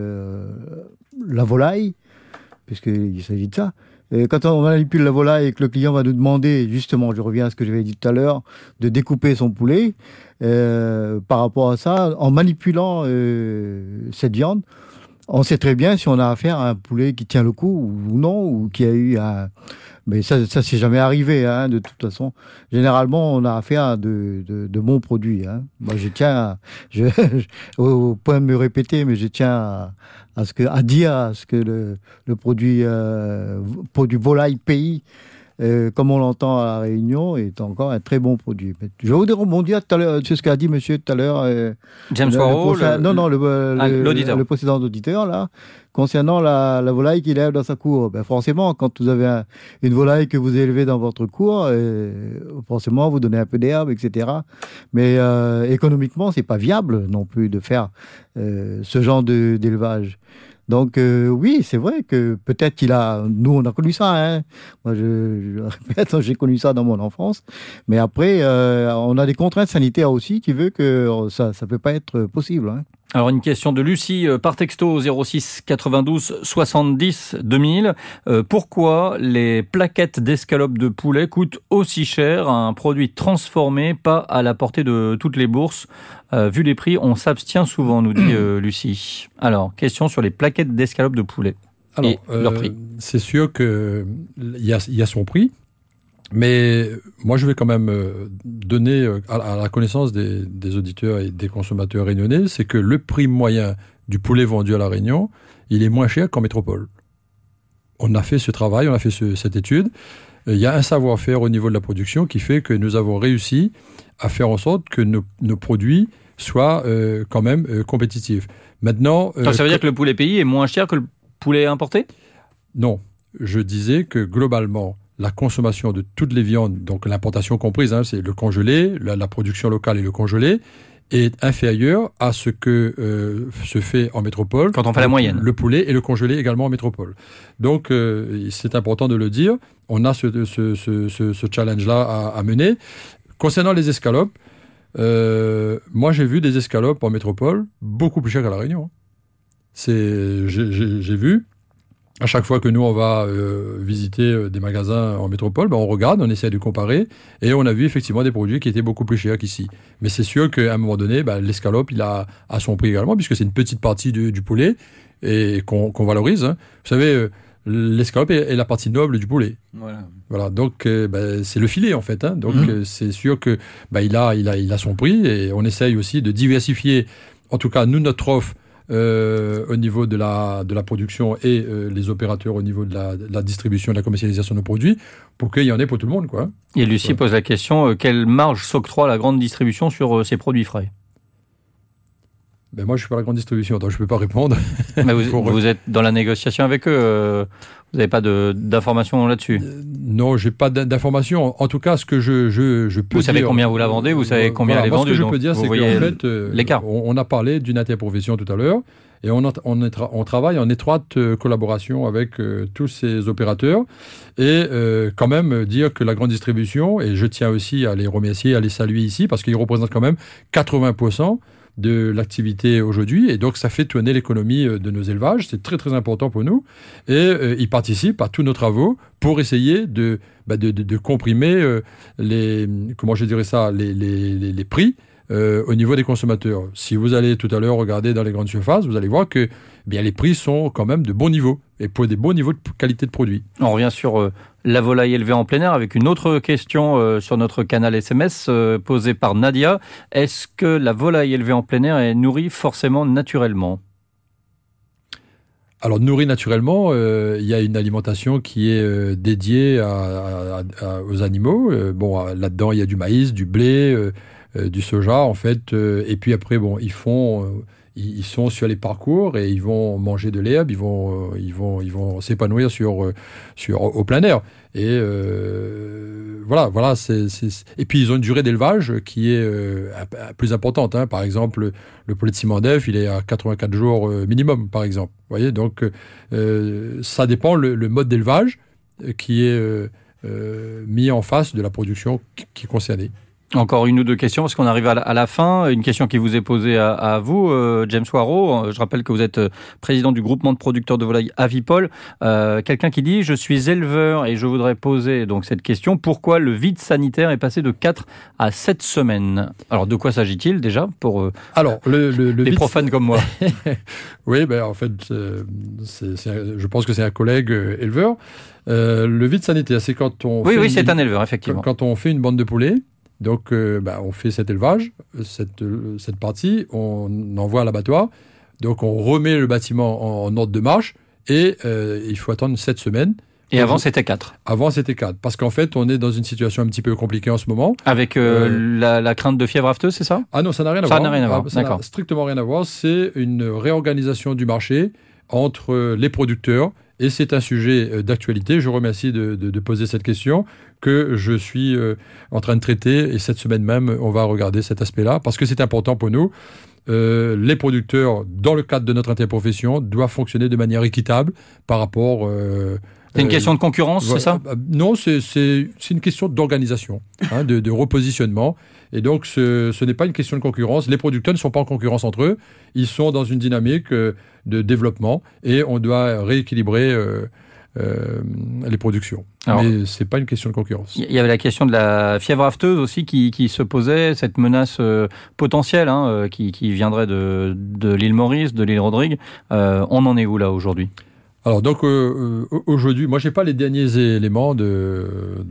la volaille, puisqu'il s'agit de ça, et quand on manipule la volaille et que le client va nous demander, justement, je reviens à ce que j'avais dit tout à l'heure, de découper son poulet, par rapport à ça, en manipulant cette viande, on sait très bien si on a affaire à un poulet qui tient le coup ou non, ou qui a eu un... Mais ça c'est jamais arrivé, hein, de toute façon. Généralement, on a affaire à de bons produits. Hein. Moi, je tiens, au point de me répéter, mais je tiens à dire que le produit volaille pays, comme on l'entend à La Réunion, est encore un très bon produit. Je vais vous rebondir tout à l'heure, c'est ce qu'a dit monsieur tout à l'heure. James Warrow, le précédent auditeur, là, concernant la volaille qu'il élève dans sa cour. Forcément, quand vous avez une volaille que vous élevez dans votre cour, forcément, vous donnez un peu d'herbe, etc. Mais économiquement, c'est pas viable non plus de faire ce genre d'élevage. Donc oui, c'est vrai que peut-être nous on a connu ça, hein. Moi je répète, j'ai connu ça dans mon enfance, mais après on a des contraintes sanitaires aussi qui veut que ça peut pas être possible, hein. Alors une question de Lucie par texto 06 92 70 2000. Pourquoi les plaquettes d'escalope de poulet coûtent aussi cher à un produit transformé, pas à la portée de toutes les bourses? Vu les prix, on s'abstient souvent, nous dit Lucie. Alors, question sur les plaquettes d'escalope de poulet. Alors, et leur prix. C'est sûr qu'il y a son prix. Mais moi, je vais quand même donner à la connaissance des auditeurs et des consommateurs réunionnais, c'est que le prix moyen du poulet vendu à La Réunion, il est moins cher qu'en métropole. On a fait ce travail, on a fait cette étude. Il y a un savoir-faire au niveau de la production qui fait que nous avons réussi à faire en sorte que nos produits soient quand même compétitifs. Maintenant, ça veut dire que le poulet pays est moins cher que le poulet importé ? Non, je disais que globalement, la consommation de toutes les viandes, donc l'importation comprise, hein, c'est le congelé, la production locale et le congelé, est inférieure à ce que se fait en métropole. Quand on fait la moyenne. Le poulet et le congelé également en métropole. Donc, c'est important de le dire. On a ce challenge-là à mener. Concernant les escalopes, moi j'ai vu des escalopes en métropole beaucoup plus chères qu'à La Réunion. J'ai vu. À chaque fois que nous, on va visiter des magasins en métropole, on regarde, on essaie de comparer, et on a vu effectivement des produits qui étaient beaucoup plus chers qu'ici. Mais c'est sûr qu'à un moment donné, l'escalope, il a son prix également, puisque c'est une petite partie du poulet et qu'on valorise. Hein. Vous savez, l'escalope est la partie noble du poulet. Voilà, donc c'est le filet en fait. Hein. Donc c'est sûr que il a son prix, et on essaye aussi de diversifier. En tout cas, nous, notre offre. Au niveau de la production et les opérateurs au niveau de la distribution et de la commercialisation de nos produits, pour qu'il y en ait pour tout le monde, quoi. Et Lucie pose la question, quelle marge s'octroie la grande distribution sur ces produits frais ? Moi, je ne suis pas la grande distribution, donc je ne peux pas répondre. Mais vous êtes dans la négociation avec eux, vous n'avez pas d'informations là-dessus ? Non, je n'ai pas d'informations. En tout cas, ce que je peux dire... Vous savez combien vous la vendez, vous savez combien elle est vendue. Ce que je peux dire, c'est qu'en fait, l'écart. On a parlé d'une interprofession tout à l'heure, et on travaille en étroite collaboration avec tous ces opérateurs, et quand même dire que la grande distribution, et je tiens aussi à les remercier, à les saluer ici, parce qu'ils représentent quand même 80% de l'activité aujourd'hui, et donc ça fait tourner l'économie de nos élevages. C'est très très important pour nous, et ils participent à tous nos travaux pour essayer de comprimer les prix au niveau des consommateurs. Si vous allez tout à l'heure regarder dans les grandes surfaces, vous allez voir que les prix sont quand même de bon niveau, et pour des bons niveaux de qualité de produit. On revient sur la volaille élevée en plein air avec une autre question sur notre canal SMS posée par Nadia. Est-ce que la volaille élevée en plein air est nourrie forcément naturellement ? Alors, nourrie naturellement, il y a une alimentation qui est dédiée aux animaux. Là-dedans, il y a du maïs, du blé, du soja, en fait. Et puis après, ils sont sur les parcours et ils vont manger de l'herbe, ils vont s'épanouir au plein air. Et voilà. Et puis ils ont une durée d'élevage qui est plus importante. Hein. Par exemple, le poulet de Simandef, il est à 84 jours minimum, par exemple. Vous voyez, donc ça dépend le mode d'élevage qui est mis en face de la production qui est concernée. Encore une ou deux questions, parce qu'on arrive à la fin. Une question qui vous est posée à vous, James Waro. Je rappelle que vous êtes président du groupement de producteurs de volailles Avipol. Quelqu'un qui dit « Je suis éleveur et je voudrais poser donc cette question. Pourquoi le vide sanitaire est passé de 4 à 7 semaines ?» Alors, de quoi s'agit-il déjà pour les profanes comme moi? Oui, en fait, je pense que c'est un collègue éleveur. Le vide sanitaire, c'est quand on... Oui, c'est un éleveur, effectivement. Quand on fait une bande de poulets. Donc, on fait cet élevage, cette partie, on envoie à l'abattoir. Donc, on remet le bâtiment en ordre de marche et il faut attendre 7 semaines. Et avant, c'était 4. Avant, c'était 4. Parce qu'en fait, on est dans une situation un petit peu compliquée en ce moment. Avec la crainte de fièvre afteuse, c'est ça ? Ah non, ça n'a rien à voir. Ça n'a rien à voir, d'accord. Ça n'a strictement rien à voir. C'est une réorganisation du marché entre les producteurs. Et c'est un sujet d'actualité. Je remercie de poser cette question que je suis en train de traiter. Et cette semaine même, on va regarder cet aspect-là parce que c'est important pour nous. Les producteurs, dans le cadre de notre interprofession, doivent fonctionner de manière équitable par rapport... c'est une question de concurrence, c'est ça ? Non, c'est une question d'organisation, de repositionnement. Et donc, ce n'est pas une question de concurrence. Les producteurs ne sont pas en concurrence entre eux. Ils sont dans une dynamique de développement et on doit rééquilibrer les productions. Alors, mais ce n'est pas une question de concurrence. Il y avait la question de la fièvre afteuse aussi qui se posait, cette menace potentielle qui viendrait de l'île Maurice, de l'île Rodrigue. On en est où là aujourd'hui ? Alors donc aujourd'hui, moi j'ai pas les derniers éléments de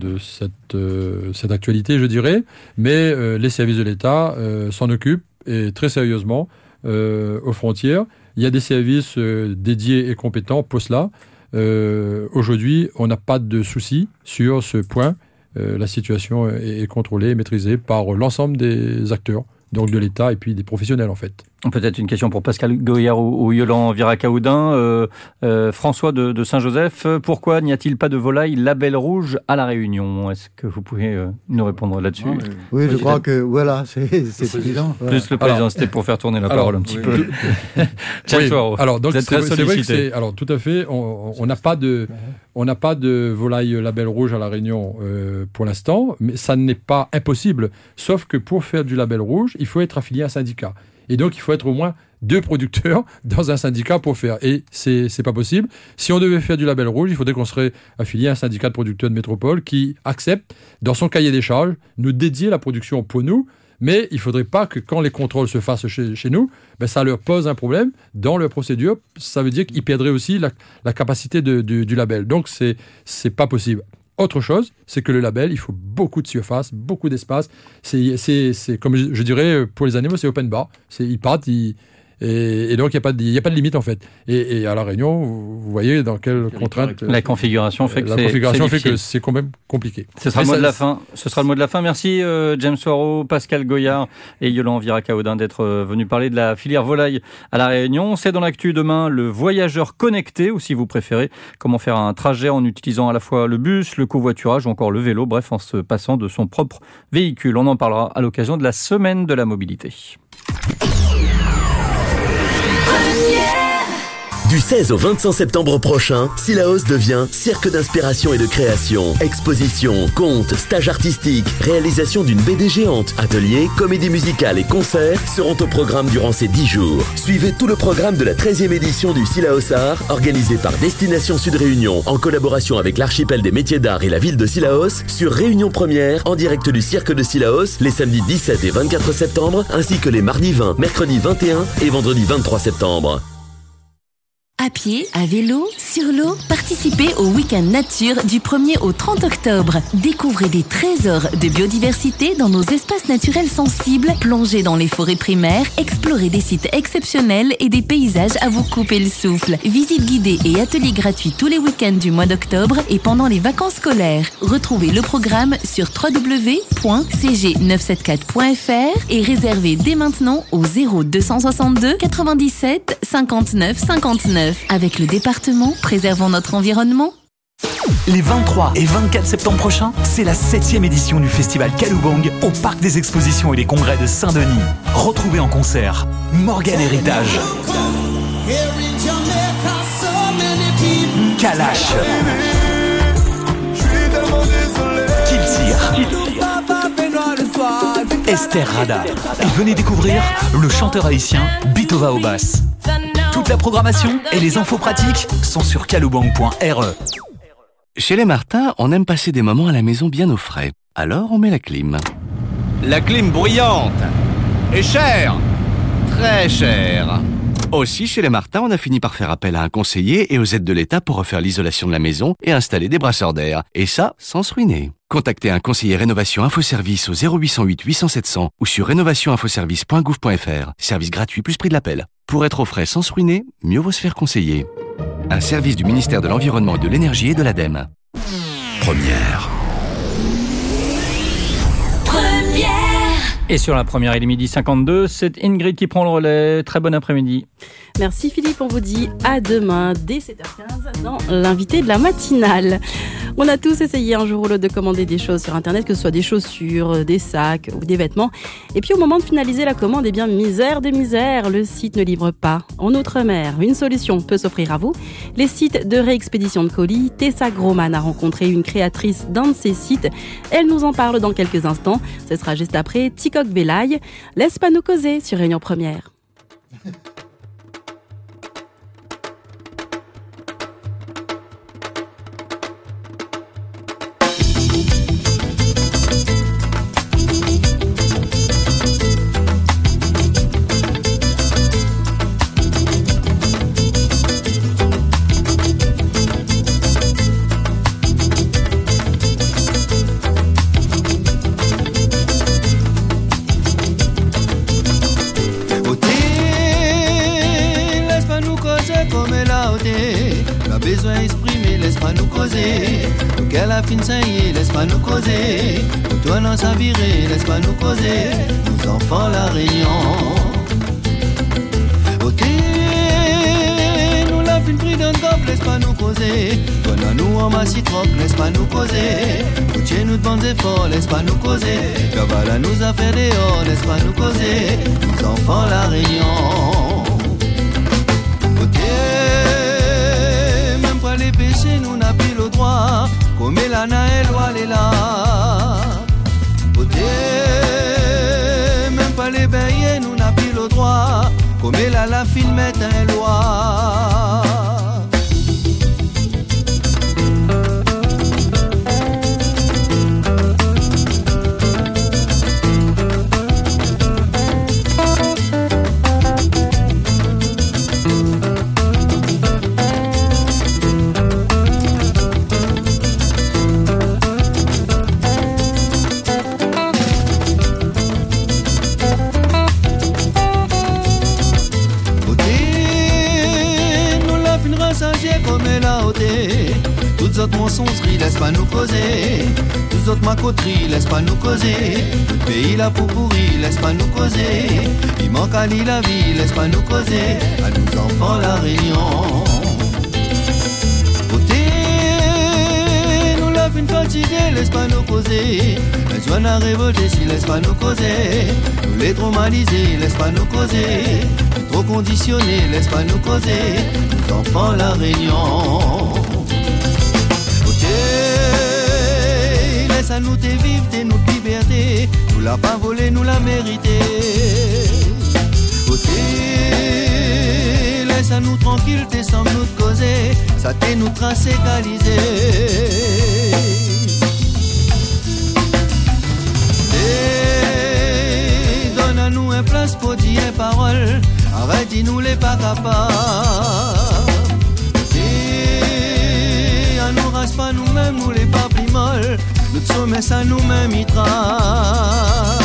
cette actualité, je dirais, mais les services de l'État s'en occupent et très sérieusement aux frontières. Il y a des services dédiés et compétents pour cela. Aujourd'hui, on n'a pas de souci sur ce point. La situation est contrôlée et maîtrisée par l'ensemble des acteurs, donc de l'État et puis des professionnels en fait. Peut-être une question pour Pascal Goyard ou Yolande Viracaoudin. François de Saint-Joseph, pourquoi n'y a-t-il pas de volaille label rouge à La Réunion ? Est-ce que vous pouvez nous répondre là-dessus ? Oui, je crois que voilà, c'est évident. Plus le président, c'était pour faire tourner la parole un petit peu. Alors, donc, c'est vrai que tout à fait, on n'a pas de volaille label rouge à La Réunion pour l'instant, mais ça n'est pas impossible. Sauf que pour faire du label rouge, il faut être affilié à un syndicat. Et donc, il faut être au moins 2 producteurs dans un syndicat pour faire. Et c'est pas possible. Si on devait faire du label rouge, il faudrait qu'on serait affilié à un syndicat de producteurs de métropole qui accepte, dans son cahier des charges, nous dédier la production pour nous. Mais il ne faudrait pas que quand les contrôles se fassent chez nous, ça leur pose un problème dans leur procédure. Ça veut dire qu'ils perdraient aussi la capacité du label. Donc, c'est pas possible. Autre chose, c'est que le label, il faut beaucoup de surface, beaucoup d'espace. C'est comme je dirais, pour les animaux, c'est open bar. Ils partent, et donc, il n'y a pas de limite, en fait. Et à La Réunion, vous voyez dans quelle contrainte... La configuration fait que c'est quand même compliqué. Ce sera le mot de la fin. Ce sera le mot de la fin. Merci James Soireau, Pascal Goyard et Yolande Viracaudin d'être venus parler de la filière volaille à La Réunion. C'est dans l'actu demain le voyageur connecté, ou si vous préférez, comment faire un trajet en utilisant à la fois le bus, le covoiturage ou encore le vélo, bref, en se passant de son propre véhicule. On en parlera à l'occasion de la semaine de la mobilité. Du 16 au 25 septembre prochain, Sillaos devient cirque d'inspiration et de création. Expositions, contes, stages artistiques, réalisation d'une BD géante, ateliers, comédie musicale et concerts seront au programme durant ces 10 jours. Suivez tout le programme de la 13e édition du Sillaos Art, organisé par Destination Sud Réunion, en collaboration avec l'Archipel des métiers d'art et la ville de Sillaos, sur Réunion Première, en direct du cirque de Sillaos, les samedis 17 et 24 septembre, ainsi que les mardis 20, mercredi 21 et vendredi 23 septembre. À pied, à vélo, sur l'eau, participez au week-end nature du 1er au 30 octobre. Découvrez des trésors de biodiversité dans nos espaces naturels sensibles, plongez dans les forêts primaires, explorez des sites exceptionnels et des paysages à vous couper le souffle. Visites guidées et ateliers gratuits tous les week-ends du mois d'octobre et pendant les vacances scolaires. Retrouvez le programme sur www.cg974.fr et réservez dès maintenant au 0262 97 59 59. Avec le département, préservons notre environnement. Les 23 et 24 septembre prochains, c'est la 7e édition du festival Kaloubong au Parc des Expositions et des Congrès de Saint-Denis. Retrouvez en concert Morgan Héritage, Kalash, Kiltir, Esther Rada. Et venez découvrir le chanteur haïtien Bitova au basse. Toute la programmation et les infos pratiques sont sur kaloubong.re. Chez les Martins, on aime passer des moments à la maison bien au frais. Alors on met la clim. La clim bruyante et chère, très chère. Aussi, chez les Martins, on a fini par faire appel à un conseiller et aux aides de l'État pour refaire l'isolation de la maison et installer des brasseurs d'air. Et ça, sans se ruiner. Contactez un conseiller Rénovation Infoservice au 0808 800 700 ou sur rénovationinfoservice.gouv.fr. Service gratuit plus prix de l'appel. Pour être au frais sans se ruiner, mieux vaut se faire conseiller. Un service du ministère de l'Environnement et de l'Énergie et de l'ADEME. Première. Et sur la première, il est 12h52, c'est Ingrid qui prend le relais. Très bon après-midi. Merci Philippe, on vous dit à demain dès 7h15 dans l'invité de la matinale. On a tous essayé un jour ou l'autre de commander des choses sur Internet, que ce soit des chaussures, des sacs ou des vêtements. Et puis au moment de finaliser la commande, eh bien misère de misère, le site ne livre pas. En Outre-mer, une solution peut s'offrir à vous. Les sites de réexpédition de colis, Tessa Groman a rencontré une créatrice d'un de ces sites. Elle nous en parle dans quelques instants. Ce sera juste après Tikok Velaï. Laisse pas nous causer sur Réunion Première. Fin ça y est, laisse pas nous causer. Toi non ça virer, laisse pas nous causer. Nous enfants la Réunion. Ok, nous la fin pris d'un cop, laisse pas nous causer. Toi non nous en masse trop, laisse pas nous causer. Tiens nous de bons efforts, laisse pas nous causer. Kabbalah nous a fait dehors, laisse pas nous causer. Nous enfants la Réunion. Ok, même pas les péchés, nous n'a plus le droit. Comme la naël ou elle est là. Même pas les baillets, nous n'a plus le droit. Comme la fin rassager comme la haute. Toutes autres mensongeries, laisse pas nous causer. Toutes autres macoteries, laisse pas nous causer. Le pays la pour pourri, laisse pas nous causer. Il manque à l'île la vie, laisse pas nous causer. À nous enfants la Réunion. Une fatiguée, laisse pas nous causer. Les jeunes à révolter, si laisse pas nous causer. Nous les traumatiser, laisse pas nous causer. Trop conditionnés, laisse pas nous causer. Nous enfants la Réunion. Ok, laisse à nous te vivre, t'es notre liberté. Nous l'a pas volé, nous l'a mérité. Ok, laisse à nous tranquille, t'es sans nous causer. Ça t'est nous trace égalisé. Donne à nous un place pour dire parole. Arrête, dis-nous les pas capables. Et à nous rase pas nous-mêmes, nous les pas plus molles. Notre sommet, ça nous-mêmes, il trace.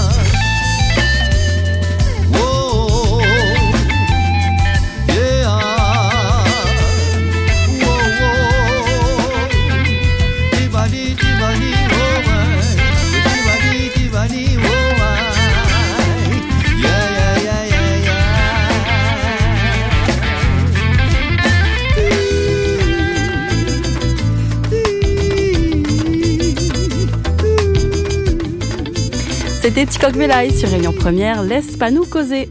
C'était Tikok Belay sur Réunion Première, laisse pas nous causer.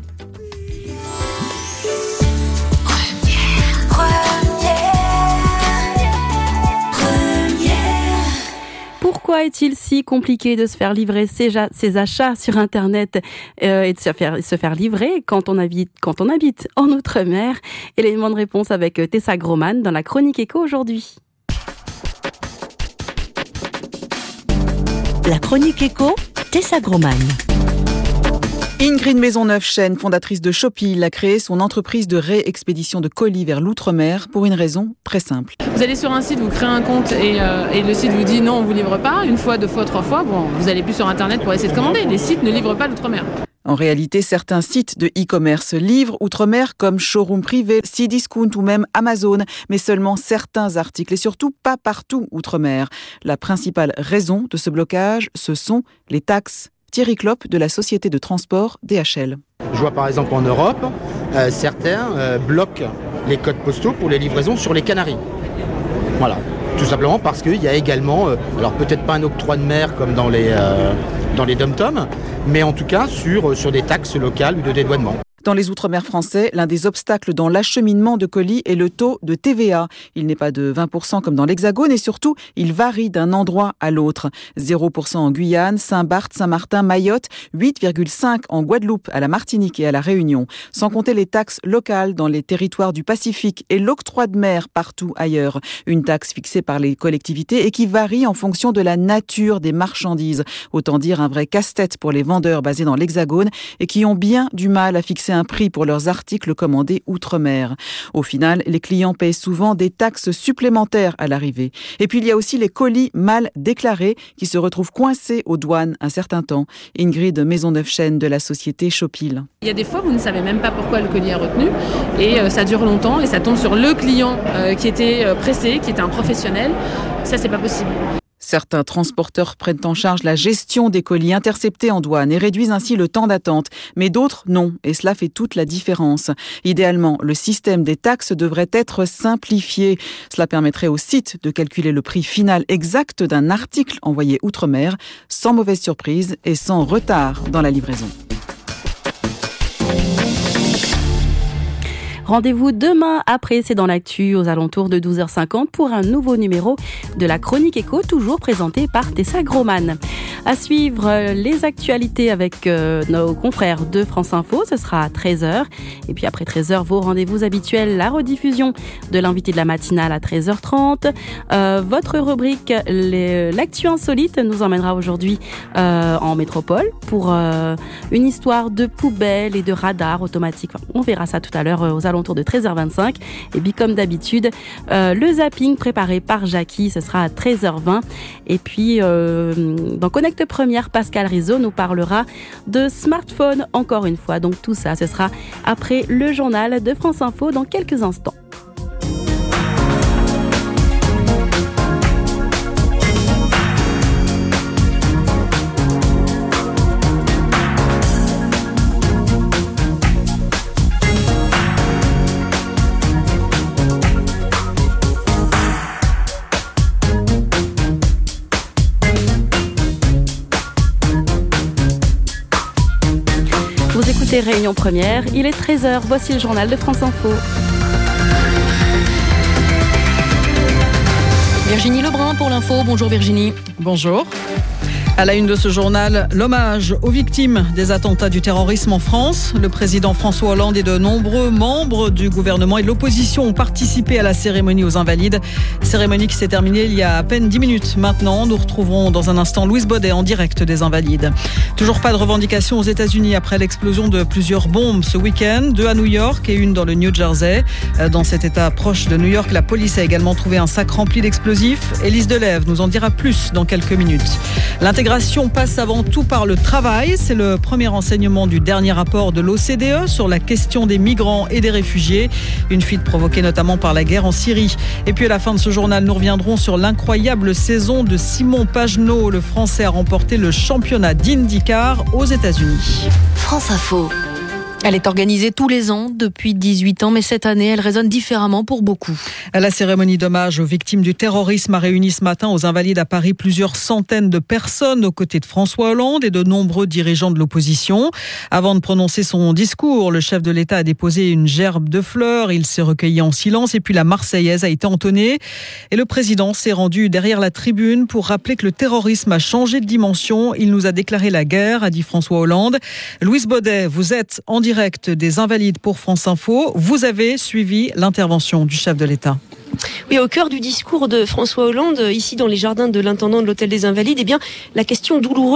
Pourquoi est-il si compliqué de se faire livrer ses achats sur Internet et de se faire livrer quand on habite en Outre-mer? Élément de réponse avec Tessa Groman dans la Chronique Éco aujourd'hui. La Chronique Éco, Tessa Groman. Ingrid Maisonneuve-Chêne, fondatrice de Shopil, a créé son entreprise de réexpédition de colis vers l'outre-mer pour une raison très simple. Vous allez sur un site, vous créez un compte et le site vous dit non, on ne vous livre pas. Une fois, deux fois, trois fois, bon, vous n'allez plus sur Internet pour essayer de commander. Les sites ne livrent pas l'outre-mer. En réalité, certains sites de e-commerce livrent outre-mer comme Showroom Privé, Cdiscount ou même Amazon, mais seulement certains articles et surtout pas partout outre-mer. La principale raison de ce blocage, ce sont les taxes. Thierry Klopp de la société de transport DHL. Je vois par exemple en Europe, certains bloquent les codes postaux pour les livraisons sur les Canaries. Voilà, tout simplement parce qu'il y a également, alors peut-être pas un octroi de mer comme dans les dom-toms, mais en tout cas sur des taxes locales ou de dédouanement. Dans les outre-mer français, l'un des obstacles dans l'acheminement de colis est le taux de TVA. Il n'est pas de 20% comme dans l'Hexagone et surtout, il varie d'un endroit à l'autre. 0% en Guyane, Saint-Barth, Saint-Martin, Mayotte, 8,5% en Guadeloupe, à la Martinique et à la Réunion. Sans compter les taxes locales dans les territoires du Pacifique et l'octroi de mer partout ailleurs. Une taxe fixée par les collectivités et qui varie en fonction de la nature des marchandises. Autant dire un vrai casse-tête pour les vendeurs basés dans l'Hexagone et qui ont bien du mal à fixer un prix pour leurs articles commandés outre-mer. Au final, les clients paient souvent des taxes supplémentaires à l'arrivée. Et puis il y a aussi les colis mal déclarés qui se retrouvent coincés aux douanes un certain temps. Ingrid Maisonneuve-Chêne de la société Shopil. Il y a des fois, vous ne savez même pas pourquoi le colis est retenu et ça dure longtemps et ça tombe sur le client qui était pressé, qui était un professionnel. Ça, c'est pas possible. Certains transporteurs prennent en charge la gestion des colis interceptés en douane et réduisent ainsi le temps d'attente. Mais d'autres, non. Et cela fait toute la différence. Idéalement, le système des taxes devrait être simplifié. Cela permettrait au site de calculer le prix final exact d'un article envoyé outre-mer, sans mauvaise surprise et sans retard dans la livraison. Rendez-vous demain après C'est dans l'actu aux alentours de 12h50 pour un nouveau numéro de la Chronique Éco, toujours présenté par Tessa Groman. À suivre les actualités avec nos confrères de France Info, ce sera à 13h. Et puis après 13h, vos rendez-vous habituels, la rediffusion de l'invité de la matinale à 13h30. Votre rubrique L'actu insolite nous emmènera aujourd'hui en métropole pour une histoire de poubelles et de radars automatiques. Enfin, on verra ça tout à l'heure aux alentours de 13h25. Et puis comme d'habitude, le zapping préparé par Jackie, ce sera à 13h20. Et puis dans Connect Première, Pascal Rizzo nous parlera de smartphone encore une fois. Donc tout ça, ce sera après le journal de France Info dans quelques instants. écoutez Réunion Première, il est 13h, voici le journal de France Info. Virginie Lebrun pour l'info. Bonjour Virginie. Bonjour. À la une de ce journal, l'hommage aux victimes des attentats du terrorisme en France. Le président François Hollande et de nombreux membres du gouvernement et de l'opposition ont participé à la cérémonie aux Invalides. Cérémonie qui s'est terminée il y a à peine 10 minutes maintenant. Nous retrouverons dans un instant Louise Baudet en direct des Invalides. Toujours pas de revendication aux États-Unis après l'explosion de plusieurs bombes ce week-end, 2 à New York et une dans le New Jersey. Dans cet état proche de New York, la police a également trouvé un sac rempli d'explosifs. Élise Delève nous en dira plus dans quelques minutes. L'intégration passe avant tout par le travail. C'est le premier enseignement du dernier rapport de l'OCDE sur la question des migrants et des réfugiés. Une fuite provoquée notamment par la guerre en Syrie. Et puis à la fin de ce journal, nous reviendrons sur l'incroyable saison de Simon Pagenaud. Le Français a remporté le championnat d'IndyCar aux États-Unis. France Info. Elle est organisée tous les ans depuis 18 ans, mais cette année, elle résonne différemment pour beaucoup. La cérémonie d'hommage aux victimes du terrorisme a réuni ce matin aux Invalides à Paris plusieurs centaines de personnes aux côtés de François Hollande et de nombreux dirigeants de l'opposition. Avant de prononcer son discours, le chef de l'État a déposé une gerbe de fleurs. Il s'est recueilli en silence et puis la Marseillaise a été entonnée. Et le président s'est rendu derrière la tribune pour rappeler que le terrorisme a changé de dimension. Il nous a déclaré la guerre, a dit François Hollande. Louise Baudet, vous êtes en direct des Invalides pour France Info. Vous avez suivi l'intervention du chef de l'État. Oui, au cœur du discours de François Hollande, ici dans les jardins de l'intendant de l'Hôtel des Invalides, eh bien, la question douloureuse